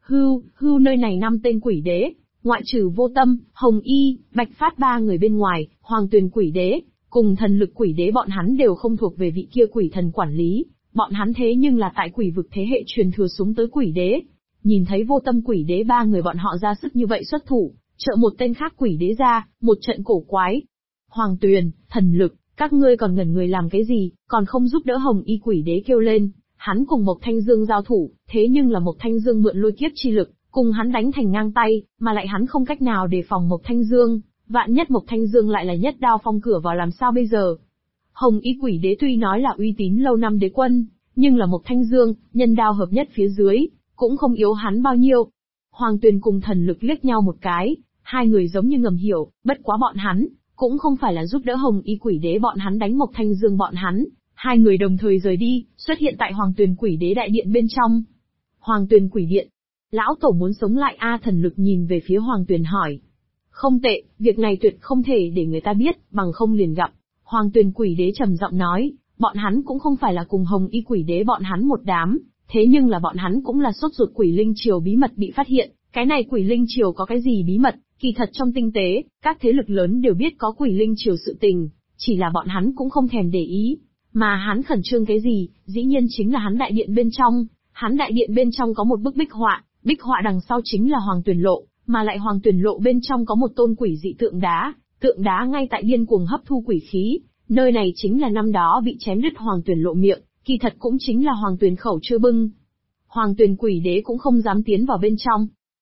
Hưu nơi này 5 tên quỷ đế, ngoại trừ Vô Tâm, Hồng Y, Bạch Phát 3 người bên ngoài, Hoàng Tuyền quỷ đế, cùng Thần Lực quỷ đế bọn hắn đều không thuộc về vị kia quỷ thần quản lý, bọn hắn thế nhưng là tại quỷ vực thế hệ truyền thừa xuống tới quỷ đế. Nhìn thấy Vô Tâm quỷ đế 3 người bọn họ ra sức như vậy xuất thủ, trợ một tên khác quỷ đế ra, một trận cổ quái. Hoàng Tuyền, Thần Lực, các ngươi còn ngẩn người làm cái gì, còn không giúp đỡ Hồng Y quỷ đế kêu lên. Hắn cùng Mộc Thanh Dương giao thủ, thế nhưng là Mộc Thanh Dương mượn lôi kiếp chi lực, cùng hắn đánh thành ngang tay, mà lại hắn không cách nào đề phòng Mộc Thanh Dương, vạn nhất Mộc Thanh Dương lại là nhất đao phong cửa vào làm sao bây giờ? Hồng Y quỷ đế tuy nói là uy tín lâu năm đế quân, nhưng là Mộc Thanh Dương, nhân đao hợp nhất phía dưới, cũng không yếu hắn bao nhiêu. Hoàng Tuyền cùng Thần Lực liếc nhau một cái, hai người giống như ngầm hiểu, bất quá bọn hắn cũng không phải là giúp đỡ Hồng Y quỷ đế bọn hắn đánh Mộc Thanh Dương bọn hắn. Hai người đồng thời rời đi, xuất hiện tại Hoàng Tuyền quỷ đế đại điện bên trong. Hoàng Tuyền quỷ điện, lão tổ muốn sống lại Thần Lực nhìn về phía Hoàng Tuyền hỏi. Không tệ, việc này tuyệt không thể để người ta biết, bằng không liền gặp. Hoàng Tuyền quỷ đế trầm giọng nói, bọn hắn cũng không phải là cùng Hồng Y quỷ đế bọn hắn một đám, thế nhưng là bọn hắn cũng là sốt ruột quỷ linh triều bí mật bị phát hiện. Cái này quỷ linh triều có cái gì bí mật, kỳ thật trong tinh tế, các thế lực lớn đều biết có quỷ linh triều sự tình, chỉ là bọn hắn cũng không thèm để ý. Mà hắn khẩn trương cái gì, dĩ nhiên chính là hắn đại điện bên trong. Hắn đại điện bên trong có một bức bích họa đằng sau chính là Hoàng Tuyền Lộ, mà lại Hoàng Tuyền Lộ bên trong có một tôn quỷ dị tượng đá ngay tại điên cuồng hấp thu quỷ khí, nơi này chính là năm đó bị chém đứt Hoàng Tuyền Lộ miệng, kỳ thật cũng chính là Hoàng Tuyền khẩu chưa bưng. Hoàng Tuyền quỷ đế cũng không dám tiến vào bên trong.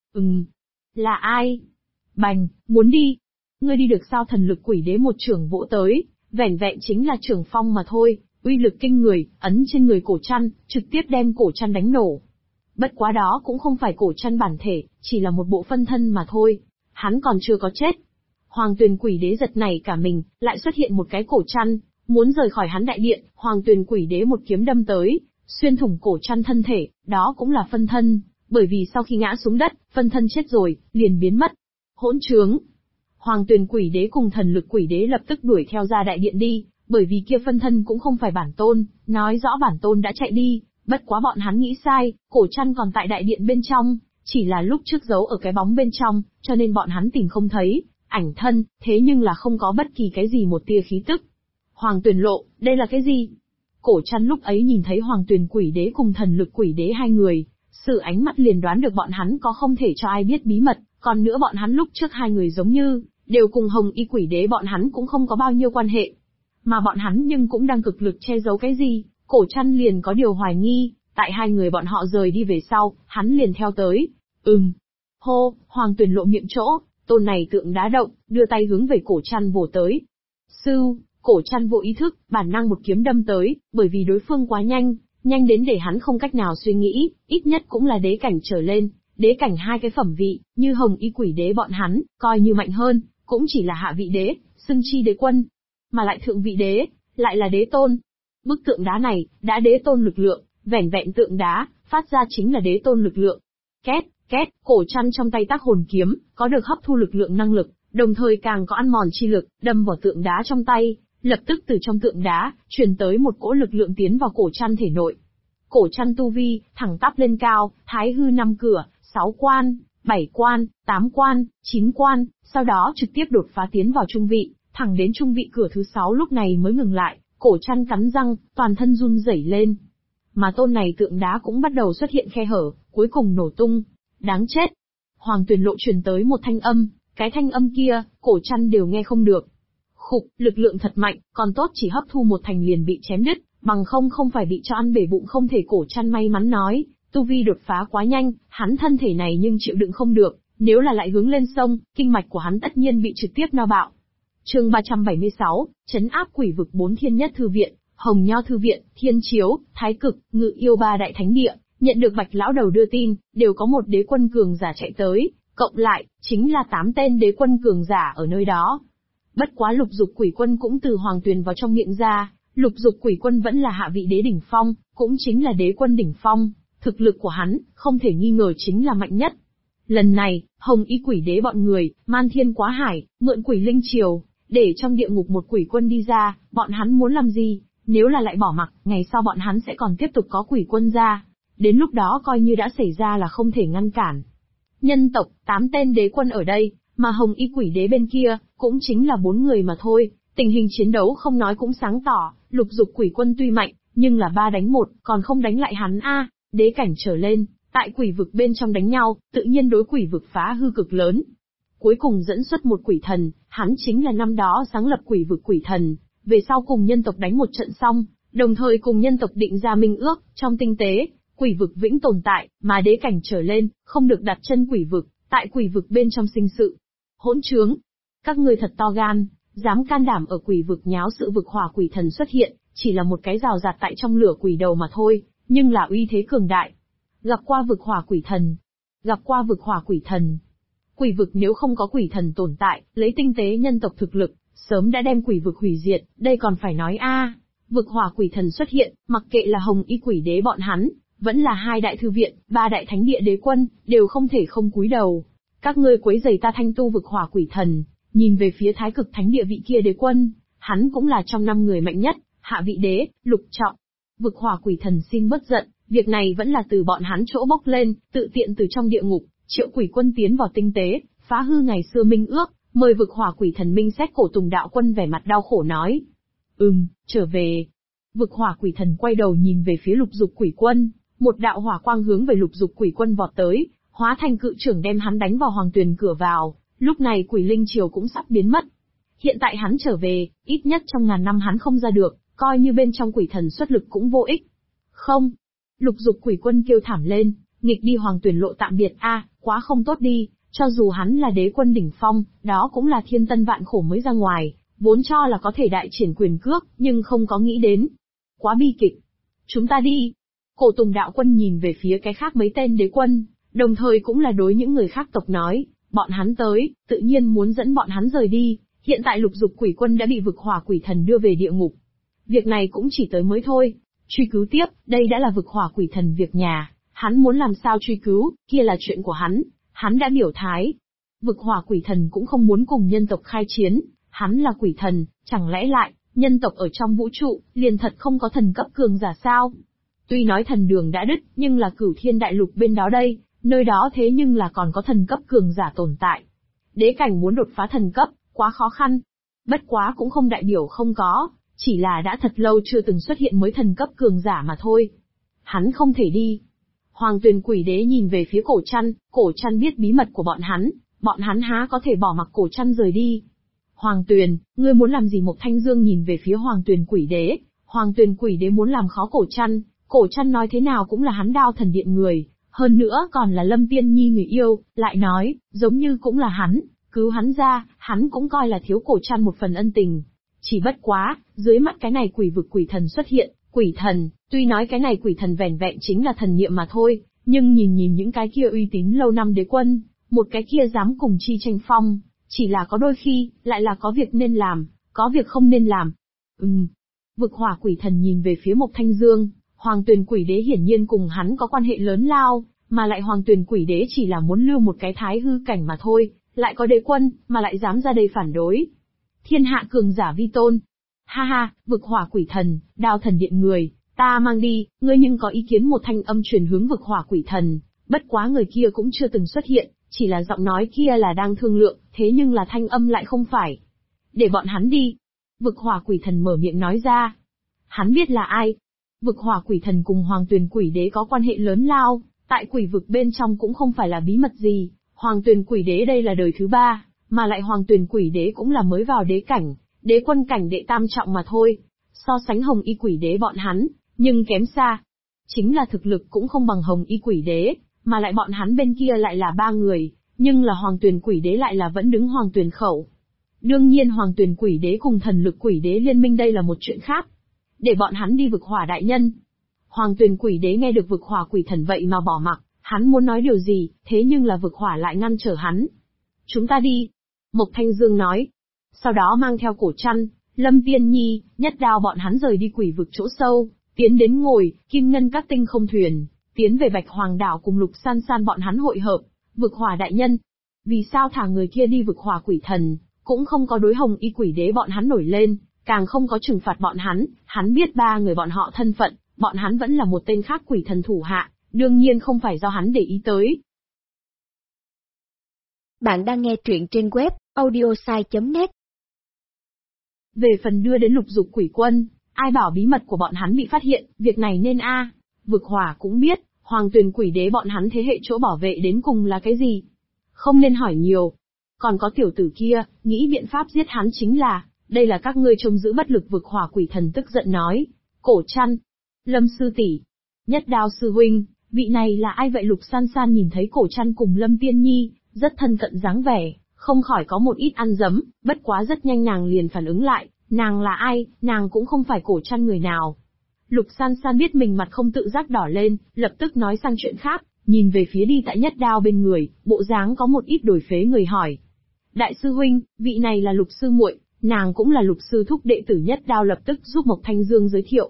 Là ai? Bành, muốn đi? Ngươi đi được sao? Thần Lực quỷ đế một chưởng vỗ tới, vẻn vẹn chính là chưởng phong mà thôi, uy lực kinh người, ấn trên người cổ trăn, trực tiếp đem cổ trăn đánh nổ. Bất quá đó cũng không phải cổ trăn bản thể, chỉ là một bộ phân thân mà thôi, hắn còn chưa có chết. Hoàng Tuyền quỷ đế giật nảy cả mình, lại xuất hiện một cái cổ trăn, muốn rời khỏi hắn đại điện, Hoàng Tuyền quỷ đế một kiếm đâm tới, xuyên thủng cổ trăn thân thể, đó cũng là phân thân, bởi vì sau khi ngã xuống đất, phân thân chết rồi, liền biến mất. Hỗn trướng! Hoàng Tuyền quỷ đế cùng Thần Lực quỷ đế lập tức đuổi theo ra đại điện đi, bởi vì kia phân thân cũng không phải bản tôn, nói rõ bản tôn đã chạy đi, bất quá bọn hắn nghĩ sai, cổ trăn còn tại đại điện bên trong, chỉ là lúc trước giấu ở cái bóng bên trong, cho nên bọn hắn tìm không thấy ảnh thân, thế nhưng là không có bất kỳ cái gì một tia khí tức. Hoàng Tuyền Lộ, đây là cái gì? Cổ trăn lúc ấy nhìn thấy Hoàng Tuyền quỷ đế cùng Thần Lực quỷ đế hai người, sự ánh mắt liền đoán được bọn hắn có không thể cho ai biết bí mật, còn nữa bọn hắn lúc trước hai người giống như đều cùng Hồng Y Quỷ Đế bọn hắn cũng không có bao nhiêu quan hệ. Mà bọn hắn nhưng cũng đang cực lực che giấu cái gì, Cổ Trăn liền có điều hoài nghi, tại hai người bọn họ rời đi về sau, hắn liền theo tới. Hô, Hoàng Tuyền lộ miệng chỗ, tôn này tượng đá động, đưa tay hướng về Cổ Trăn vồ tới. Sưu, Cổ Trăn vô ý thức, bản năng một kiếm đâm tới, bởi vì đối phương quá nhanh, nhanh đến để hắn không cách nào suy nghĩ, ít nhất cũng là đế cảnh trở lên, đế cảnh hai cái phẩm vị, như Hồng Y Quỷ Đế bọn hắn, coi như mạnh hơn, cũng chỉ là hạ vị đế, xưng chi đế quân, mà lại thượng vị đế, lại là đế tôn. Bức tượng đá này, đã đế tôn lực lượng, vẻn vẹn tượng đá, phát ra chính là đế tôn lực lượng. Két, két, Cổ Trăn trong tay tác hồn kiếm, có được hấp thu lực lượng năng lực, đồng thời càng có ăn mòn chi lực, đâm vào tượng đá trong tay, lập tức từ trong tượng đá, truyền tới một cỗ lực lượng tiến vào Cổ Trăn thể nội. Cổ Trăn tu vi, thẳng tắp lên cao, thái hư 5 cửa, 6 quan, 7 quan, 8 quan, 9 quan, sau đó trực tiếp đột phá tiến vào trung vị, thẳng đến trung vị cửa thứ 6 lúc này mới ngừng lại, Cổ Trăn cắn răng, toàn thân run rẩy lên. Mà tôn này tượng đá cũng bắt đầu xuất hiện khe hở, cuối cùng nổ tung. Đáng chết! Hoàng Tuyền lộ truyền tới một thanh âm, cái thanh âm kia, Cổ Trăn đều nghe không được. Khục, lực lượng thật mạnh, còn tốt chỉ hấp thu một thành liền bị chém đứt, bằng không phải bị cho ăn bể bụng không thể. Cổ Trăn may mắn nói, tu vi đột phá quá nhanh, hắn thân thể này nhưng chịu đựng không được, nếu là lại hướng lên sông, kinh mạch của hắn tất nhiên bị trực tiếp no bạo. Chương 376, trấn áp quỷ vực 4 thiên nhất thư viện, Hồng Nho thư viện, Thiên Chiếu, Thái Cực, Ngự Yêu 3 đại thánh địa, nhận được Bạch lão đầu đưa tin, đều có một đế quân cường giả chạy tới, cộng lại, chính là 8 tên đế quân cường giả ở nơi đó. Bất quá Lục Dục Quỷ Quân cũng từ Hoàng Tuyền vào trong miệng ra, Lục Dục Quỷ Quân vẫn là hạ vị đế đỉnh phong, cũng chính là đế quân đỉnh phong, thực lực của hắn, không thể nghi ngờ chính là mạnh nhất. Lần này, Hồng Y Quỷ Đế bọn người, man thiên quá hải, mượn quỷ linh triều, để trong địa ngục một quỷ quân đi ra, bọn hắn muốn làm gì, nếu là lại bỏ mặc, ngày sau bọn hắn sẽ còn tiếp tục có quỷ quân ra. Đến lúc đó coi như đã xảy ra là không thể ngăn cản. Nhân tộc, 8 tên đế quân ở đây, mà Hồng Y Quỷ Đế bên kia, cũng chính là 4 người mà thôi, tình hình chiến đấu không nói cũng sáng tỏ, Lục Dục Quỷ Quân tuy mạnh, nhưng là 3 đánh 1, còn không đánh lại hắn a, đế cảnh trở lên, tại quỷ vực bên trong đánh nhau, tự nhiên đối quỷ vực phá hư cực lớn. Cuối cùng dẫn xuất một quỷ thần, hắn chính là năm đó sáng lập quỷ vực quỷ thần, về sau cùng nhân tộc đánh một trận xong, đồng thời cùng nhân tộc định ra minh ước, trong tinh tế, quỷ vực vĩnh tồn tại, mà đế cảnh trở lên, không được đặt chân quỷ vực, tại quỷ vực bên trong sinh sự. Hỗn trướng! Các ngươi thật to gan, dám can đảm ở quỷ vực nháo sự. Vực hỏa quỷ thần xuất hiện, chỉ là một cái rào rạt tại trong lửa quỷ đầu mà thôi, nhưng là uy thế cường đại. Gặp qua vực hỏa quỷ thần. Gặp qua vực hỏa quỷ thần. Quỷ vực nếu không có quỷ thần tồn tại, lấy tinh tế nhân tộc thực lực, sớm đã đem quỷ vực hủy diệt, đây còn phải nói a. Vực hỏa quỷ thần xuất hiện, mặc kệ là Hồng Y Quỷ Đế bọn hắn, vẫn là 2 đại thư viện, 3 đại thánh địa đế quân, đều không thể không cúi đầu. Các ngươi quấy rầy ta thanh tu vực hỏa quỷ thần, nhìn về phía Thái Cực thánh địa vị kia đế quân, hắn cũng là trong 5 người mạnh nhất, hạ vị đế, Lục Trọng. Vực hỏa quỷ thần xin bớt giận, việc này vẫn là từ bọn hắn chỗ bốc lên, tự tiện từ trong địa ngục, triệu quỷ quân tiến vào tinh tế, phá hư ngày xưa minh ước, mời vực hỏa quỷ thần minh xét. Cổ Tùng đạo quân vẻ mặt đau khổ nói. Trở về. Vực hỏa quỷ thần quay đầu nhìn về phía Lục Dục Quỷ Quân, một đạo hỏa quang hướng về Lục Dục Quỷ Quân vọt tới, hóa thành cự trưởng đem hắn đánh vào Hoàng Tuyền cửa vào, lúc này quỷ linh triều cũng sắp biến mất. Hiện tại hắn trở về, ít nhất trong ngàn năm hắn không ra được, coi như bên trong quỷ thần xuất lực cũng vô ích. Không. Lục Dục Quỷ Quân kêu thảm lên, nghịch đi Hoàng Tuyền lộ tạm biệt a, quá không tốt đi, cho dù hắn là đế quân đỉnh phong, đó cũng là thiên tân vạn khổ mới ra ngoài, vốn cho là có thể đại triển quyền cước, nhưng không có nghĩ đến. Quá bi kịch. Chúng ta đi. Cổ Tùng đạo quân nhìn về phía cái khác mấy tên đế quân, đồng thời cũng là đối những người khác tộc nói, bọn hắn tới, tự nhiên muốn dẫn bọn hắn rời đi, hiện tại Lục Dục Quỷ Quân đã bị vực hỏa quỷ thần đưa về địa ngục. Việc này cũng chỉ tới mới thôi, truy cứu tiếp, đây đã là vực hỏa quỷ thần việc nhà, hắn muốn làm sao truy cứu, kia là chuyện của hắn đã biểu thái. Vực hỏa quỷ thần cũng không muốn cùng nhân tộc khai chiến, hắn là quỷ thần, chẳng lẽ lại, nhân tộc ở trong vũ trụ, liền thật không có thần cấp cường giả sao? Tuy nói thần đường đã đứt, nhưng là Cửu Thiên Đại Lục bên đó đây, nơi đó thế nhưng là còn có thần cấp cường giả tồn tại. Đế cảnh muốn đột phá thần cấp, quá khó khăn. Bất quá cũng không đại biểu không có, chỉ là đã thật lâu chưa từng xuất hiện mới thần cấp cường giả mà thôi. Hắn không thể đi. Hoàng Tuyền Quỷ Đế nhìn về phía Cổ Trăn biết bí mật của bọn bọn hắn há có thể bỏ mặc Cổ Trăn rời đi. Hoàng Tuyền, ngươi muốn làm gì? Mộc Thanh Dương nhìn về phía Hoàng Tuyền Quỷ Đế. Hoàng Tuyền Quỷ Đế muốn làm khó Cổ Trăn nói thế nào cũng là hắn Đao Thần Điện người, hơn nữa còn là Lâm Tiên Nhi người yêu, lại nói, giống như cũng là hắn, cứu hắn ra, hắn cũng coi là thiếu Cổ Trăn một phần ân tình. Chỉ bất quá, dưới mắt cái này quỷ vực quỷ thần xuất hiện, quỷ thần, tuy nói cái này quỷ thần vẻn vẹn chính là thần niệm mà thôi, nhưng nhìn những cái kia uy tín lâu năm đế quân, một cái kia dám cùng chi tranh phong, chỉ là có đôi khi, lại là có việc nên làm, có việc không nên làm. Vực hỏa quỷ thần nhìn về phía Mộc Thanh Dương, Hoàng Tuyền Quỷ Đế hiển nhiên cùng hắn có quan hệ lớn lao, mà lại Hoàng Tuyền Quỷ Đế chỉ là muốn lưu một cái thái hư cảnh mà thôi, lại có đế quân, mà lại dám ra đây phản đối. Thiên hạ cường giả vi tôn. Ha ha, vực hỏa quỷ thần, Đao Thần Điện người, ta mang đi, ngươi nhưng có ý kiến? Một thanh âm truyền hướng vực hỏa quỷ thần, bất quá người kia cũng chưa từng xuất hiện, chỉ là giọng nói kia là đang thương lượng, thế nhưng là thanh âm lại không phải. Để bọn hắn đi. Vực hỏa quỷ thần mở miệng nói ra. Hắn biết là ai. Vực hỏa quỷ thần cùng Hoàng Tuyền Quỷ Đế có quan hệ lớn lao, tại quỷ vực bên trong cũng không phải là bí mật gì. Hoàng Tuyền Quỷ Đế đây là đời thứ 3, mà lại Hoàng Tuyền Quỷ Đế cũng là mới vào đế cảnh, đế quân cảnh đệ tam trọng mà thôi. So sánh Hồng Y Quỷ Đế bọn hắn, nhưng kém xa. Chính là thực lực cũng không bằng Hồng Y Quỷ Đế, mà lại bọn hắn bên kia lại là 3 người, nhưng là Hoàng Tuyền Quỷ Đế lại là vẫn đứng Hoàng Tuyền khẩu. Đương nhiên Hoàng Tuyền Quỷ Đế cùng Thần Lực Quỷ Đế liên minh đây là một chuyện khác. Để bọn hắn đi vực hỏa đại nhân. Hoàng Tuyền Quỷ Đế nghe được vực hỏa quỷ thần vậy mà bỏ mặc, hắn muốn nói điều gì, thế nhưng là vực hỏa lại ngăn trở hắn. Chúng ta đi. Mộc Thanh Dương nói. Sau đó mang theo Cổ Trăn, Lâm Tiên Nhi, Nhất Đao bọn hắn rời đi quỷ vực chỗ sâu, tiến đến ngồi, Kim Ngân các tinh không thuyền, tiến về Bạch Hoàng đảo cùng Lục San San bọn hắn hội hợp. Vực hỏa đại nhân. Vì sao thả người kia đi? Vực hỏa quỷ thần, cũng không có đối Hồng Y Quỷ Đế bọn hắn nổi lên, càng không có trừng phạt bọn hắn biết 3 người bọn họ thân phận, bọn hắn vẫn là một tên khác quỷ thần thủ hạ, đương nhiên không phải do hắn để ý tới. Bạn đang nghe truyện trên web audiosai.net. Về phần đưa đến Lục Dục Quỷ Quân, ai bảo bí mật của bọn hắn bị phát hiện, việc này nên Vực hỏa cũng biết, Hoàng Tuyền Quỷ Đế bọn hắn thế hệ chỗ bảo vệ đến cùng là cái gì. Không nên hỏi nhiều. Còn có tiểu tử kia, nghĩ biện pháp giết hắn chính là, đây là các ngươi trông giữ bất lực. Vực hỏa quỷ thần tức giận nói. Cổ Trăn, Lâm sư tỷ, Nhất Đao sư huynh, vị này là ai vậy? Lục San San nhìn thấy Cổ Trăn cùng Lâm Tiên Nhi, rất thân cận dáng vẻ, không khỏi có một ít ăn dấm, bất quá rất nhanh nàng liền phản ứng lại, nàng là ai, nàng cũng không phải Cổ Trăn người nào. Lục San San biết mình mặt không tự giác đỏ lên, lập tức nói sang chuyện khác, nhìn về phía đi tại Nhất Đao bên người, bộ dáng có một ít đổi phế người hỏi. Đại sư huynh, vị này là Lục sư muội, nàng cũng là Lục sư thúc đệ tử Nhất Đao lập tức giúp Mộc Thanh Dương giới thiệu.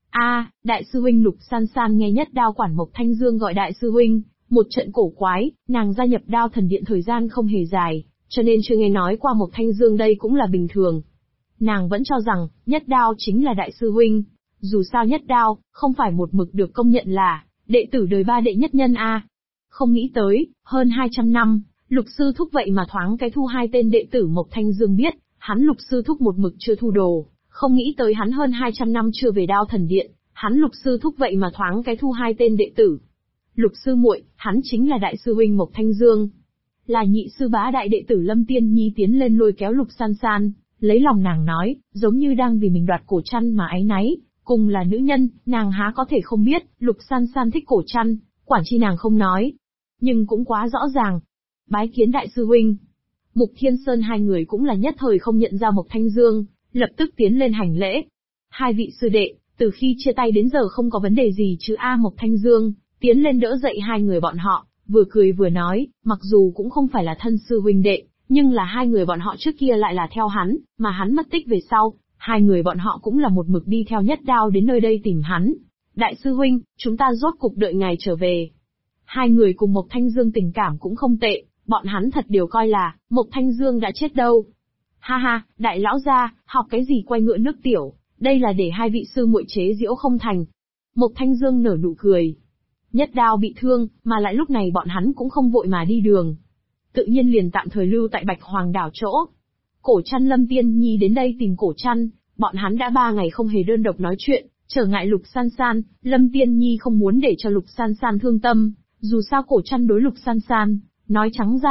Đại sư huynh. Lục San San nghe Nhất Đao quản Mộc Thanh Dương gọi đại sư huynh, một trận cổ quái, nàng gia nhập Đao Thần Điện thời gian không hề dài, cho nên chưa nghe nói qua Mộc Thanh Dương đây cũng là bình thường. Nàng vẫn cho rằng, Nhất Đao chính là đại sư huynh, dù sao Nhất Đao, không phải một mực được công nhận là đệ tử đời 3 đệ nhất nhân Không nghĩ tới, hơn 200 năm, Lục sư thúc vậy mà thoáng cái thu 2 tên đệ tử. Mộc Thanh Dương biết, hắn Lục sư thúc một mực chưa thu đồ, không nghĩ tới hắn hơn 200 năm chưa về Đao Thần Điện, hắn Lục sư thúc vậy mà thoáng cái thu 2 tên đệ tử. Lục sư muội, hắn chính là đại sư huynh Mộc Thanh Dương. Là nhị sư bá đại đệ tử Lâm Tiên Nhi tiến lên lôi kéo Lục San San, lấy lòng nàng nói, giống như đang vì mình đoạt Cổ Trăn mà áy náy, cùng là nữ nhân, nàng há có thể không biết, Lục San San thích Cổ Trăn, quản chi nàng không nói. Nhưng cũng quá rõ ràng. Bái kiến đại sư huynh. Mục Thiên Sơn hai người cũng là nhất thời không nhận ra Mộc Thanh Dương, lập tức tiến lên hành lễ. Hai vị sư đệ, từ khi chia tay đến giờ không có vấn đề gì chứ Mộc Thanh Dương tiến lên đỡ dậy hai người bọn họ, vừa cười vừa nói, mặc dù cũng không phải là thân sư huynh đệ, nhưng là hai người bọn họ trước kia lại là theo hắn, mà hắn mất tích về sau, hai người bọn họ cũng là một mực đi theo Nhất Đao đến nơi đây tìm hắn. Đại sư huynh, chúng ta rốt cục đợi ngài trở về. Hai người cùng Mộc Thanh Dương tình cảm cũng không tệ, bọn hắn thật đều coi là, Mộc Thanh Dương đã chết đâu. Ha ha, đại lão gia, học cái gì quay ngựa nước tiểu, đây là để hai vị sư muội chế giễu không thành. Mộc Thanh Dương nở nụ cười. Nhất Đao bị thương, mà lại lúc này bọn hắn cũng không vội mà đi đường. Tự nhiên liền tạm thời lưu tại Bạch Hoàng đảo chỗ. Cổ Trăn Lâm Tiên Nhi đến đây tìm Cổ Trăn, bọn hắn đã 3 ngày không hề đơn độc nói chuyện, trở ngại Lục San San, Lâm Tiên Nhi không muốn để cho Lục San San thương tâm, dù sao Cổ Trăn đối Lục San San, nói trắng ra là,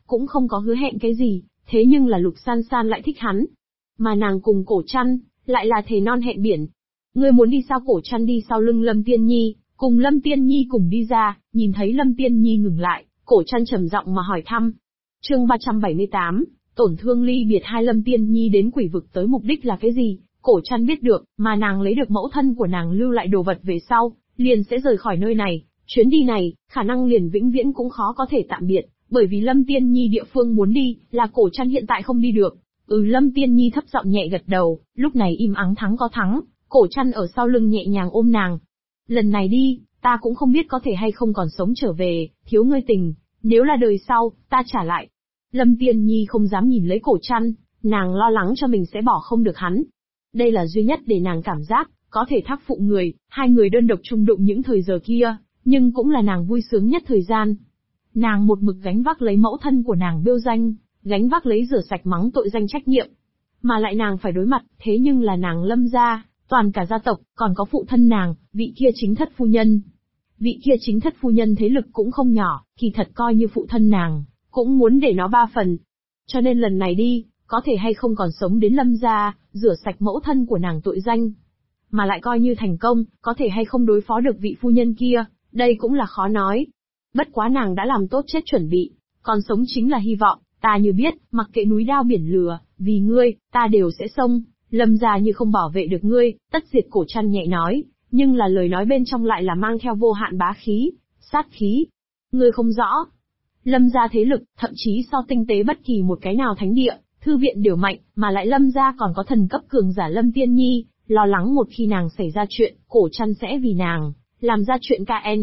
cũng không có hứa hẹn cái gì, thế nhưng là Lục San San lại thích hắn. Mà nàng cùng Cổ Trăn, lại là thề non hẹn biển. Ngươi muốn đi sao? Cổ Trăn đi sau lưng Lâm Tiên Nhi, cùng Lâm Tiên Nhi cùng đi ra, nhìn thấy Lâm Tiên Nhi ngừng lại, Cổ Trăn trầm giọng mà hỏi thăm. Chương 378, tổn thương ly biệt. Hai Lâm Tiên Nhi đến quỷ vực tới mục đích là cái gì? Cổ Trăn biết được, mà nàng lấy được mẫu thân của nàng lưu lại đồ vật về sau, liền sẽ rời khỏi nơi này. Chuyến đi này, khả năng liền vĩnh viễn cũng khó có thể tạm biệt, bởi vì Lâm Tiên Nhi địa phương muốn đi, là Cổ Trăn hiện tại không đi được. Lâm Tiên Nhi thấp giọng nhẹ gật đầu, lúc này im ắng thắng có thắng, Cổ Trăn ở sau lưng nhẹ nhàng ôm nàng. Lần này đi, ta cũng không biết có thể hay không còn sống trở về, thiếu ngươi tình, nếu là đời sau, ta trả lại. Lâm Tiên Nhi không dám nhìn lấy Cổ Trăn, nàng lo lắng cho mình sẽ bỏ không được hắn. Đây là duy nhất để nàng cảm giác, có thể thác phụ người, hai người đơn độc chung đụng những thời giờ kia, nhưng cũng là nàng vui sướng nhất thời gian. Nàng một mực gánh vác lấy mẫu thân của nàng bêu danh, gánh vác lấy rửa sạch mắng tội danh trách nhiệm. Mà lại nàng phải đối mặt, thế nhưng là nàng Lâm gia, toàn cả gia tộc, còn có phụ thân nàng, vị kia chính thất phu nhân. Vị kia chính thất phu nhân thế lực cũng không nhỏ, kỳ thật coi như phụ thân nàng, cũng muốn để nó 3 phần. Cho nên lần này đi, có thể hay không còn sống đến Lâm gia, rửa sạch mẫu thân của nàng tội danh. Mà lại coi như thành công, có thể hay không đối phó được vị phu nhân kia, đây cũng là khó nói. Bất quá nàng đã làm tốt chết chuẩn bị, còn sống chính là hy vọng, ta như biết, mặc kệ núi đao biển lửa, vì ngươi, ta đều sẽ xông, Lâm gia như không bảo vệ được ngươi, tất diệt. Cổ Trăn nhẹ nói, nhưng là lời nói bên trong lại là mang theo vô hạn bá khí, sát khí. Ngươi không rõ. Lâm gia thế lực, thậm chí so tinh tế bất kỳ một cái nào thánh địa, thư viện đều mạnh, mà lại Lâm gia còn có thần cấp cường giả Lâm Tiên Nhi, lo lắng một khi nàng xảy ra chuyện, Cổ Trăn sẽ vì nàng làm ra chuyện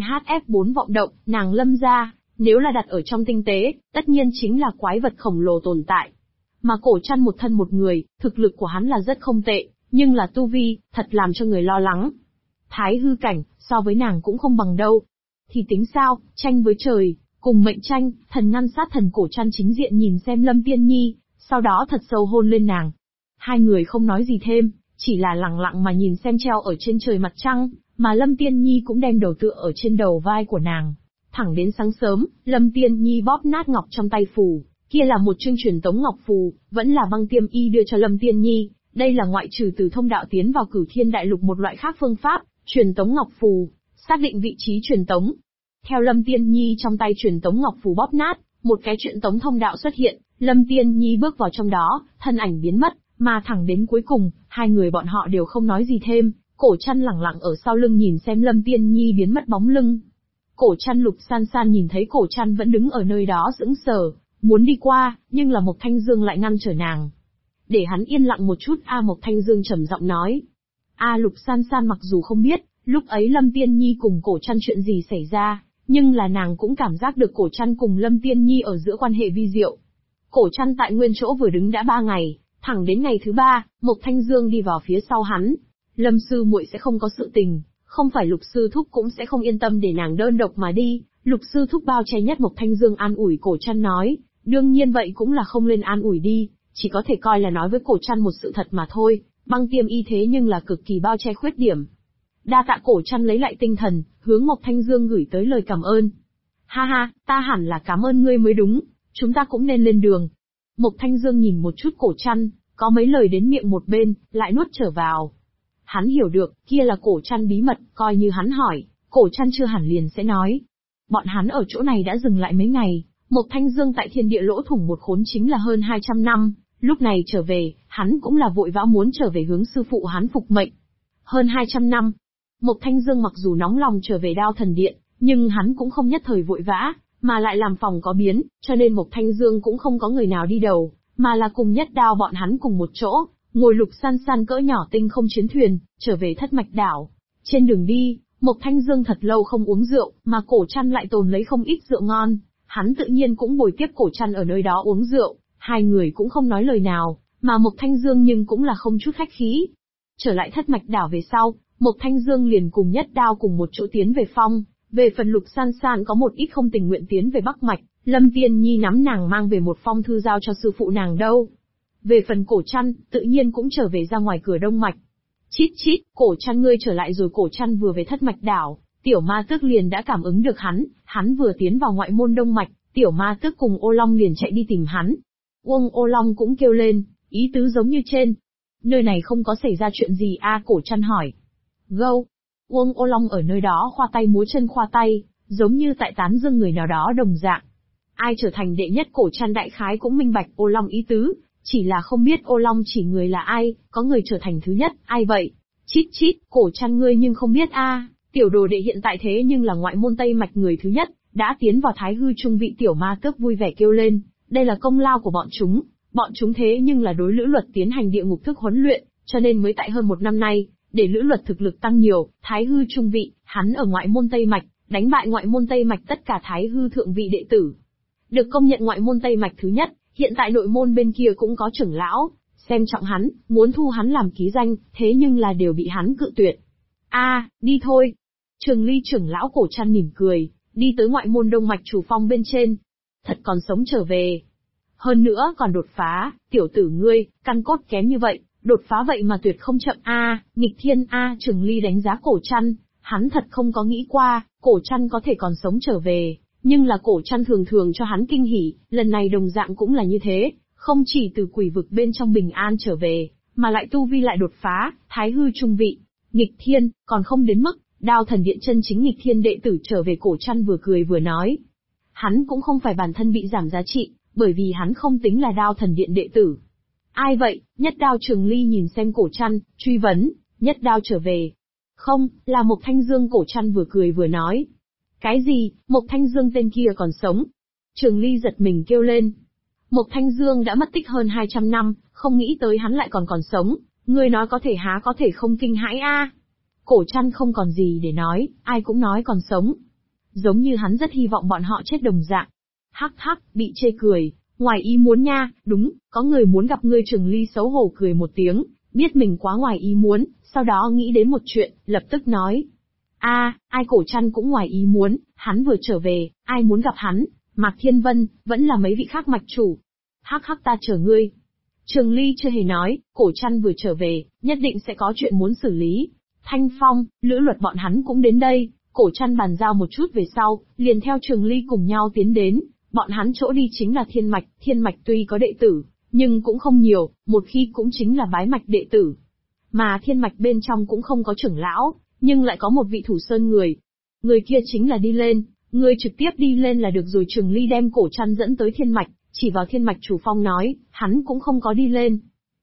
KNHF4 vọng động, nàng Lâm gia, nếu là đặt ở trong tinh tế, tất nhiên chính là quái vật khổng lồ tồn tại. Mà Cổ Trăn một thân một người, thực lực của hắn là rất không tệ, nhưng là tu vi, thật làm cho người lo lắng. Thái hư cảnh, so với nàng cũng không bằng đâu. Thì tính sao, tranh với trời, cùng mệnh tranh, thần ngăn sát thần. Cổ Trăn chính diện nhìn xem Lâm Tiên Nhi, sau đó thật sâu hôn lên nàng. Hai người không nói gì thêm, chỉ là lặng lặng mà nhìn xem treo ở trên trời mặt trăng, mà Lâm Tiên Nhi cũng đem đầu tựa ở trên đầu vai của nàng. Thẳng đến sáng sớm, Lâm Tiên Nhi bóp nát ngọc trong tay phù, kia là một chương truyền tống ngọc phù, vẫn là Băng Tiêm Y đưa cho Lâm Tiên Nhi, đây là ngoại trừ từ thông đạo tiến vào Cửu Thiên Đại Lục một loại khác phương pháp, truyền tống ngọc phù, xác định vị trí truyền tống. Theo Lâm Tiên Nhi trong tay truyền tống ngọc phù bóp nát, một cái truyền tống thông đạo xuất hiện, Lâm Tiên Nhi bước vào trong đó, thân ảnh biến mất, mà thẳng đến cuối cùng, hai người bọn họ đều không nói gì thêm, Cổ Trăn lẳng lặng ở sau lưng nhìn xem Lâm Tiên Nhi biến mất bóng lưng. Cổ Trăn Lục San San nhìn thấy Cổ Trăn vẫn đứng ở nơi đó sững sờ, muốn đi qua, nhưng là Mộc Thanh Dương lại ngăn trở nàng. Để hắn yên lặng một chút. Mộc Thanh Dương trầm giọng nói. Lục San San mặc dù không biết, lúc ấy Lâm Tiên Nhi cùng Cổ Trăn chuyện gì xảy ra, nhưng là nàng cũng cảm giác được Cổ Trăn cùng Lâm Tiên Nhi ở giữa quan hệ vi diệu. Cổ Trăn tại nguyên chỗ vừa đứng đã 3 ngày, thẳng đến ngày thứ 3, Mộc Thanh Dương đi vào phía sau hắn. Lâm sư muội sẽ không có sự tình, không phải Lục sư thúc cũng sẽ không yên tâm để nàng đơn độc mà đi. Lục sư thúc bao che nhất. Mộc Thanh Dương an ủi Cổ Trăn nói, đương nhiên vậy cũng là không lên an ủi đi, chỉ có thể coi là nói với Cổ Trăn một sự thật mà thôi. Băng Tiêm Y thế nhưng là cực kỳ bao che khuyết điểm. Đa tạ. Cổ Trăn lấy lại tinh thần, hướng Mộc Thanh Dương gửi tới lời cảm ơn. Ha ha, ta hẳn là cảm ơn ngươi mới đúng, chúng ta cũng nên lên đường. Mộc Thanh Dương nhìn một chút Cổ Trăn, có mấy lời đến miệng một bên, lại nuốt trở vào. Hắn hiểu được, kia là Cổ Trăn bí mật, coi như hắn hỏi, Cổ Trăn chưa hẳn liền sẽ nói. Bọn hắn ở chỗ này đã dừng lại mấy ngày, Mộc Thanh Dương tại thiên địa lỗ thủng một khốn chính là hơn 200 năm, lúc này trở về, hắn cũng là vội vã muốn trở về hướng sư phụ hắn phục mệnh. Hơn 200 năm, Mộc Thanh Dương mặc dù nóng lòng trở về Đao Thần Điện, nhưng hắn cũng không nhất thời vội vã, mà lại làm phòng có biến, cho nên Mộc Thanh Dương cũng không có người nào đi đầu, mà là cùng Nhất Đao bọn hắn cùng một chỗ, ngồi Lục San San cỡ nhỏ tinh không chiến thuyền, trở về Thất Mạch Đảo. Trên đường đi, Mộc Thanh Dương thật lâu không uống rượu, mà Cổ Trăn lại tồn lấy không ít rượu ngon, hắn tự nhiên cũng bồi tiếp Cổ Trăn ở nơi đó uống rượu, hai người cũng không nói lời nào, mà Mộc Thanh Dương nhưng cũng là không chút khách khí. Trở lại Thất Mạch Đảo về sau, Mộc Thanh Dương liền cùng Nhất Đao cùng một chỗ tiến về phong, về phần Lục San San có một ít không tình nguyện tiến về Bắc Mạch, Lâm Tiên Nhi nắm nàng mang về một phong thư giao cho sư phụ nàng đâu. Về phần Cổ Trăn, tự nhiên cũng trở về ra ngoài cửa Đông Mạch. Chít chít, Cổ Trăn ngươi trở lại rồi. Cổ Trăn vừa về Thất Mạch Đảo, Tiểu Ma Tước liền đã cảm ứng được hắn vừa tiến vào ngoại môn Đông Mạch, Tiểu Ma Tước cùng Ô Long liền chạy đi tìm hắn. Uông Ô Long cũng kêu lên, ý tứ giống như trên. Nơi này không có xảy ra chuyện gì a? Cổ Trăn hỏi. Gâu. Uông Ô Long ở nơi đó khoa tay múa chân khoa tay, giống như tại tán dương người nào đó đồng dạng. Ai trở thành đệ nhất? Cổ Trăn đại khái cũng minh bạch Ô Long ý tứ, chỉ là không biết Ô Long chỉ người là ai, có người trở thành thứ nhất, ai vậy? Chít chít, Cổ Trăn ngươi nhưng không biết a, tiểu đồ đệ hiện tại thế nhưng là ngoại môn Tây Mạch người thứ nhất, đã tiến vào Thái Hư trung vị. Tiểu Ma Tước vui vẻ kêu lên, đây là công lao của bọn chúng thế nhưng là đối Lữ Luật tiến hành địa ngục thức huấn luyện, cho nên mới tại hơn một năm nay, để Lữ Luật thực lực tăng nhiều. Thái Hư trung vị, hắn ở ngoại môn Tây Mạch, đánh bại ngoại môn Tây Mạch tất cả Thái Hư thượng vị đệ tử. Được công nhận ngoại môn Tây Mạch thứ nhất, hiện tại nội môn bên kia cũng có trưởng lão, xem trọng hắn, muốn thu hắn làm ký danh, thế nhưng là đều bị hắn cự tuyệt. Đi thôi. Trường Ly trưởng lão Cổ Trăn mỉm cười, đi tới ngoại môn Đông Mạch chủ phong bên trên. Thật còn sống trở về. Hơn nữa còn đột phá, tiểu tử ngươi, căn cốt kém như vậy, đột phá vậy mà tuyệt không chậm nghịch thiên Trường Ly đánh giá Cổ Trăn, hắn thật không có nghĩ qua, Cổ Trăn có thể còn sống trở về, nhưng là Cổ Trăn thường thường cho hắn kinh hỉ, lần này đồng dạng cũng là như thế, không chỉ từ quỷ vực bên trong bình an trở về, mà lại tu vi lại đột phá, Thái Hư trung vị, nghịch thiên, còn không đến mức, Đao Thần Điện chân chính nghịch thiên đệ tử trở về. Cổ Trăn vừa cười vừa nói. Hắn cũng không phải bản thân bị giảm giá trị, bởi vì hắn không tính là Đao Thần Điện đệ tử. Ai vậy? Nhất Đao. Trường Ly nhìn xem Cổ Trăn, truy vấn, Nhất Đao trở về. Không, là Mộc Thanh Dương. Cổ Trăn vừa cười vừa nói. Cái gì? Mộc Thanh Dương tên kia còn sống? Trường Ly giật mình kêu lên. Mộc Thanh Dương đã mất tích hơn 200 năm, không nghĩ tới hắn lại còn sống, ngươi nói có thể há có thể không kinh hãi Cổ Trăn không còn gì để nói, ai cũng nói còn sống. Giống như hắn rất hy vọng bọn họ chết đồng dạng. Hắc hắc, bị chê cười, ngoài ý muốn nha, đúng, có người muốn gặp ngươi. Trường Ly xấu hổ cười một tiếng, biết mình quá ngoài ý muốn, sau đó nghĩ đến một chuyện, lập tức nói. Ai? Cổ Trăn cũng ngoài ý muốn, hắn vừa trở về, ai muốn gặp hắn? Mạc Thiên Vân, vẫn là mấy vị khác mạch chủ. Hắc hắc, ta chờ ngươi. Trường Ly chưa hề nói, Cổ Trăn vừa trở về, nhất định sẽ có chuyện muốn xử lý. Thanh Phong, Lữ Luật bọn hắn cũng đến đây. Cổ Trăn bàn giao một chút về sau, liền theo Trường Ly cùng nhau tiến đến. Bọn hắn chỗ đi chính là Thiên Mạch tuy có đệ tử, nhưng cũng không nhiều, một khi cũng chính là bái mạch đệ tử. Mà Thiên Mạch bên trong cũng không có trưởng lão, nhưng lại có một vị thủ sơn người. Người kia chính là đi lên, người trực tiếp đi lên là được rồi. Trường Ly đem Cổ Trăn dẫn tới Thiên Mạch, chỉ vào Thiên Mạch chủ phong nói, hắn cũng không có đi lên.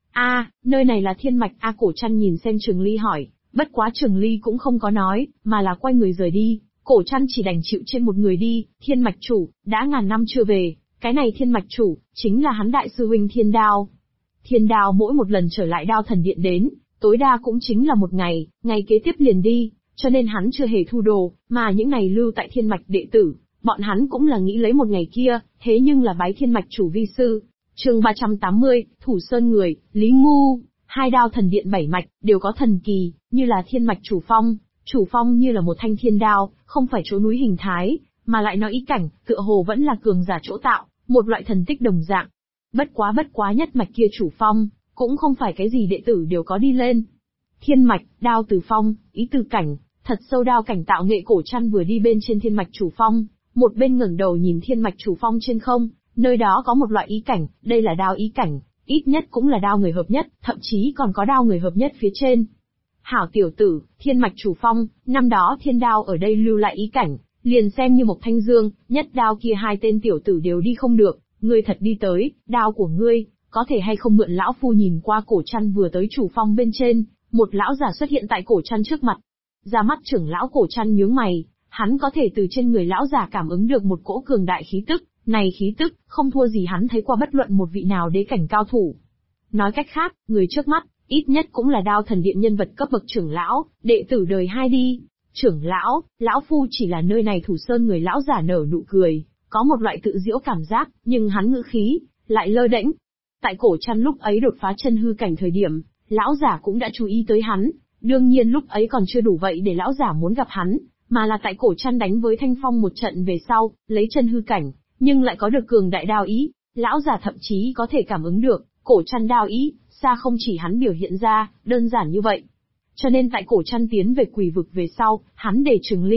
Nơi này là Thiên Mạch Cổ Trăn nhìn xem Trường Ly hỏi, bất quá Trường Ly cũng không có nói, mà là quay người rời đi. Cổ Trăn chỉ đành chịu trên một người đi. Thiên Mạch chủ, đã ngàn năm chưa về, cái này Thiên Mạch chủ, chính là hắn đại sư huynh Thiên Đao. Thiên Đao mỗi một lần trở lại Đao Thần Điện đến, tối đa cũng chính là một ngày, ngày kế tiếp liền đi, cho nên hắn chưa hề thu đồ, mà những ngày lưu tại Thiên Mạch đệ tử, bọn hắn cũng là nghĩ lấy một ngày kia, thế nhưng là bái Thiên Mạch chủ vi sư. Chương 380, Thủ Sơn người, Lý Ngu. Hai Đao Thần Điện 7 mạch đều có thần kỳ, như là Thiên Mạch chủ phong như là một thanh thiên đao, không phải chỗ núi hình thái, mà lại nói ý cảnh, tựa hồ vẫn là cường giả chỗ tạo, một loại thần tích đồng dạng. Bất quá nhất mạch kia chủ phong, cũng không phải cái gì đệ tử đều có đi lên. Thiên Mạch, đao từ phong, ý từ cảnh, thật sâu đao cảnh tạo nghệ. Cổ Trăn vừa đi bên trên Thiên Mạch chủ phong, một bên ngẩng đầu nhìn Thiên Mạch chủ phong trên không, nơi đó có một loại ý cảnh, đây là đao ý cảnh, ít nhất cũng là đao người hợp nhất, thậm chí còn có đao người hợp nhất phía trên. Hảo tiểu tử, Thiên Mạch chủ phong, năm đó Thiên Đao ở đây lưu lại ý cảnh, liền xem như Mộc Thanh Dương, Nhất Đao kia hai tên tiểu tử đều đi không được, ngươi thật đi tới, đao của ngươi, có thể hay không mượn lão phu nhìn qua. Cổ Trăn vừa tới chủ phong bên trên, một lão giả xuất hiện tại Cổ Trăn trước mặt. Ra mắt trưởng lão. Cổ Trăn nhướng mày, hắn có thể từ trên người lão giả cảm ứng được một cỗ cường đại khí tức, này khí tức, không thua gì hắn thấy qua bất luận một vị nào đế cảnh cao thủ. Nói cách khác, người trước mắt, ít nhất cũng là Đao Thần Điện nhân vật cấp bậc trưởng lão, đệ tử đời 2 đi. Trưởng lão, lão phu chỉ là nơi này Thủ Sơn người. Lão giả nở nụ cười, có một loại tự giễu cảm giác, nhưng hắn ngữ khí lại lơ đễnh. Tại Cổ Trăn lúc ấy đột phá chân hư cảnh thời điểm, lão giả cũng đã chú ý tới hắn, đương nhiên lúc ấy còn chưa đủ vậy để lão giả muốn gặp hắn, mà là tại Cổ Trăn đánh với Thanh Phong một trận về sau, lấy chân hư cảnh, nhưng lại có được cường đại đao ý, lão giả thậm chí có thể cảm ứng được Cổ Trăn đao ý, xa không chỉ hắn biểu hiện ra, đơn giản như vậy. Cho nên tại Cổ Trăn tiến về quỷ vực về sau, hắn để Trường Ly,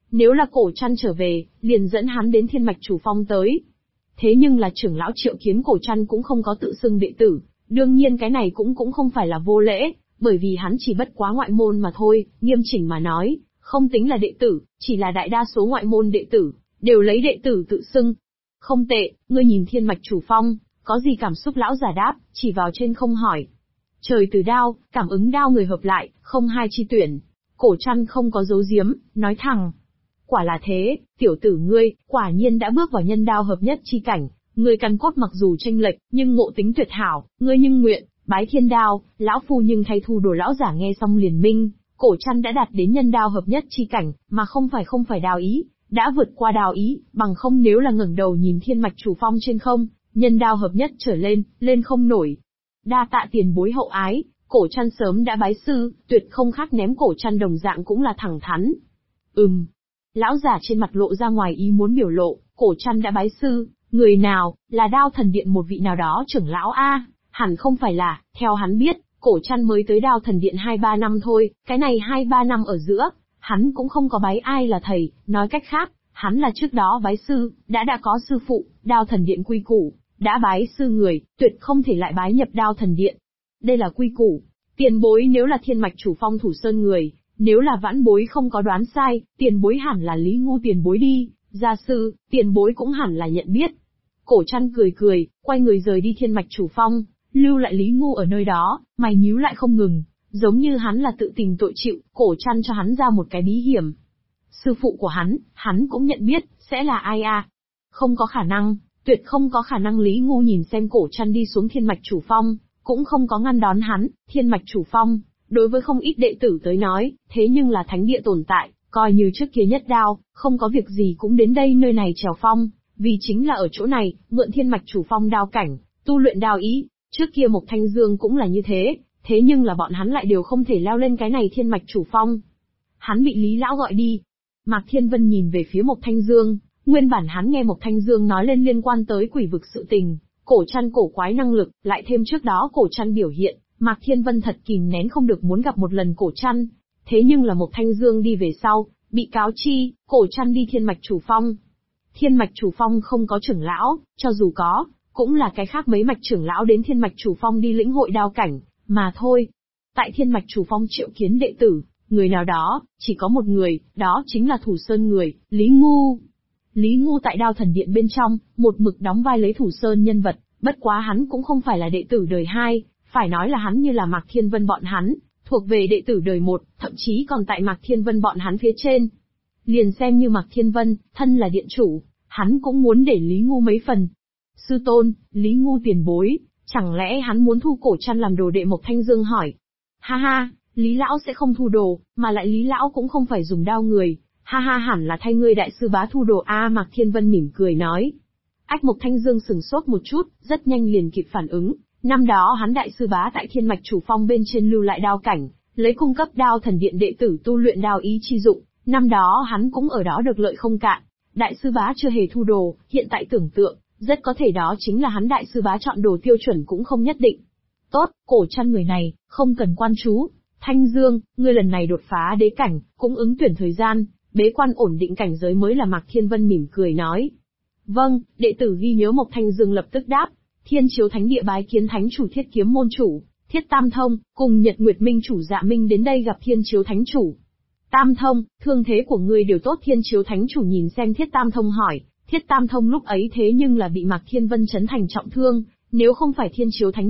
Nếu là Cổ Trăn trở về, liền dẫn hắn đến Thiên Mạch Chủ Phong tới. Thế nhưng là trưởng lão triệu kiến Cổ Trăn cũng không có tự xưng đệ tử, đương nhiên cái này cũng không phải là vô lễ, bởi vì hắn chỉ bất quá ngoại môn mà thôi, nghiêm chỉnh mà nói, không tính là đệ tử, chỉ là đại đa số ngoại môn đệ tử, đều lấy đệ tử tự xưng. Không tệ, ngươi nhìn Thiên Mạch Chủ Phong, có gì cảm xúc? Lão giả đáp, chỉ vào trên không hỏi. Trời từ đao, cảm ứng đao người hợp lại, không hai chi tuyển. Cổ Trăn không có giấu giếm, nói thẳng. Quả là thế, tiểu tử ngươi, quả nhiên đã bước vào nhân đao hợp nhất chi cảnh, ngươi căn cốt mặc dù chênh lệch, nhưng ngộ tính tuyệt hảo, ngươi nhưng nguyện, bái thiên đao, lão phu nhưng thay thu đồ. Lão giả nghe xong liền minh, Cổ Trăn đã đạt đến nhân đao hợp nhất chi cảnh, mà không phải đao ý, đã vượt qua đao ý, bằng không nếu là ngẩng đầu nhìn Thiên Mạch Chủ Phong trên không, nhân đao hợp nhất trở lên không nổi. Đa tạ tiền bối hậu ái, Cổ Trăn sớm đã bái sư, tuyệt không khác ném. Cổ Trăn đồng dạng cũng là thẳng thắn. Lão giả trên mặt lộ ra ngoài ý muốn biểu lộ, Cổ Trăn đã bái sư, người nào, là Đao Thần Điện một vị nào đó trưởng lão a? Hẳn không phải là, theo hắn biết, Cổ Trăn mới tới Đao Thần Điện 2-3 năm thôi, cái này 2-3 năm ở giữa, hắn cũng không có bái ai là thầy, nói cách khác, hắn là trước đó bái sư, đã có sư phụ, Đao Thần Điện quy củ, đã bái sư người, tuyệt không thể lại bái nhập Đao Thần Điện. Đây là quy củ, tiền bối nếu là Thiên Mạch Chủ Phong Thủ Sơn người, nếu là vãn bối không có đoán sai, tiền bối hẳn là Lý Ngu tiền bối đi, gia sư, tiền bối cũng hẳn là nhận biết. Cổ Trăn cười, quay người rời đi Thiên Mạch Chủ Phong, lưu lại Lý Ngu ở nơi đó, mày nhíu lại không ngừng, giống như hắn là tự tình tội chịu. Cổ Trăn cho hắn ra một cái bí hiểm. Sư phụ của hắn cũng nhận biết, sẽ là ai à? Không có khả năng, tuyệt không có khả năng. Lý Ngu nhìn xem Cổ Trăn đi xuống Thiên Mạch Chủ Phong, cũng không có ngăn đón hắn. Thiên Mạch Chủ Phong, đối với không ít đệ tử tới nói, thế nhưng là thánh địa tồn tại, coi như trước kia Nhất Đao, không có việc gì cũng đến đây nơi này trèo phong, vì chính là ở chỗ này, mượn Thiên Mạch Chủ Phong đao cảnh, tu luyện đao ý. Trước kia Mộc Thanh Dương cũng là như thế nhưng là bọn hắn lại đều không thể leo lên cái này Thiên Mạch Chủ Phong. Hắn bị Lý Lão gọi đi. Mạc Thiên Vân nhìn về phía Mộc Thanh Dương, nguyên bản hắn nghe Mộc Thanh Dương nói lên liên quan tới quỷ vực sự tình, Cổ Trăn cổ quái năng lực, lại thêm trước đó Cổ Trăn biểu hiện, Mạc Thiên Vân thật kìm nén không được muốn gặp một lần Cổ Trăn. Thế nhưng là Mộc Thanh Dương đi về sau, bị cáo chi, Cổ Trăn đi Thiên Mạch Chủ Phong. Thiên Mạch Chủ Phong không có trưởng lão, cho dù có, cũng là cái khác mấy mạch trưởng lão đến Thiên Mạch Chủ Phong đi lĩnh hội đao cảnh, mà thôi. Tại Thiên Mạch Chủ Phong triệu kiến đệ tử, người nào đó, chỉ có một người, đó chính là Thủ Sơn người, Lý Ngu. Lý Ngu tại Đao Thần Điện bên trong, một mực đóng vai lấy Thủ Sơn nhân vật, bất quá hắn cũng không phải là đệ tử đời 2, phải nói là hắn như là Mạc Thiên Vân bọn hắn, thuộc về đệ tử đời 1, thậm chí còn tại Mạc Thiên Vân bọn hắn phía trên. Liền xem như Mạc Thiên Vân, thân là điện chủ, hắn cũng muốn để Lý Ngu mấy phần. Sư tôn, Lý Ngu tiền bối, chẳng lẽ hắn muốn thu Cổ Trăn làm đồ đệ? Mộc Thanh Dương hỏi. Ha ha, Lý Lão sẽ không thu đồ, mà lại Lý Lão cũng không phải dùng đao người, ha ha, hẳn là thay ngươi đại sư bá thu đồ a. Mạc Thiên Vân mỉm cười nói. Ách. Mộc Thanh Dương sừng sốt một chút, rất nhanh liền kịp phản ứng. Năm đó hắn đại sư bá tại Thiên Mạch Chủ Phong bên trên lưu lại đao cảnh, lấy cung cấp Đao Thần Điện đệ tử tu luyện đao ý chi dụng, năm đó hắn cũng ở đó được lợi không cạn. Đại sư bá chưa hề thu đồ, hiện tại tưởng tượng, rất có thể đó chính là hắn đại sư bá chọn đồ tiêu chuẩn cũng không nhất định. Tốt, Cổ Trăn người này, không cần quan chú. Thanh Dương, ngươi lần này đột phá đế cảnh, cũng ứng tuyển thời gian, bế quan ổn định cảnh giới mới là. Mạc Thiên Vân mỉm cười nói. Vâng, đệ tử ghi nhớ. Mộc Thanh Dương lập tức đáp. Thiên Chiếu Thánh Địa bái kiến Thánh chủ Thiết Kiếm môn chủ, Thiết Tam Thông, cùng Nhật Nguyệt Minh chủ Dạ Minh đến đây gặp Thiên Chiếu Thánh chủ. Tam Thông, thương thế của ngươi đều tốt? Thiên Chiếu Thánh chủ nhìn xem Thiết Tam Thông hỏi. Thiết Tam Thông lúc ấy thế nhưng là bị Mạc Thiên Vân chấn thành trọng thương, nếu không phải Thiên Chiếu Thánh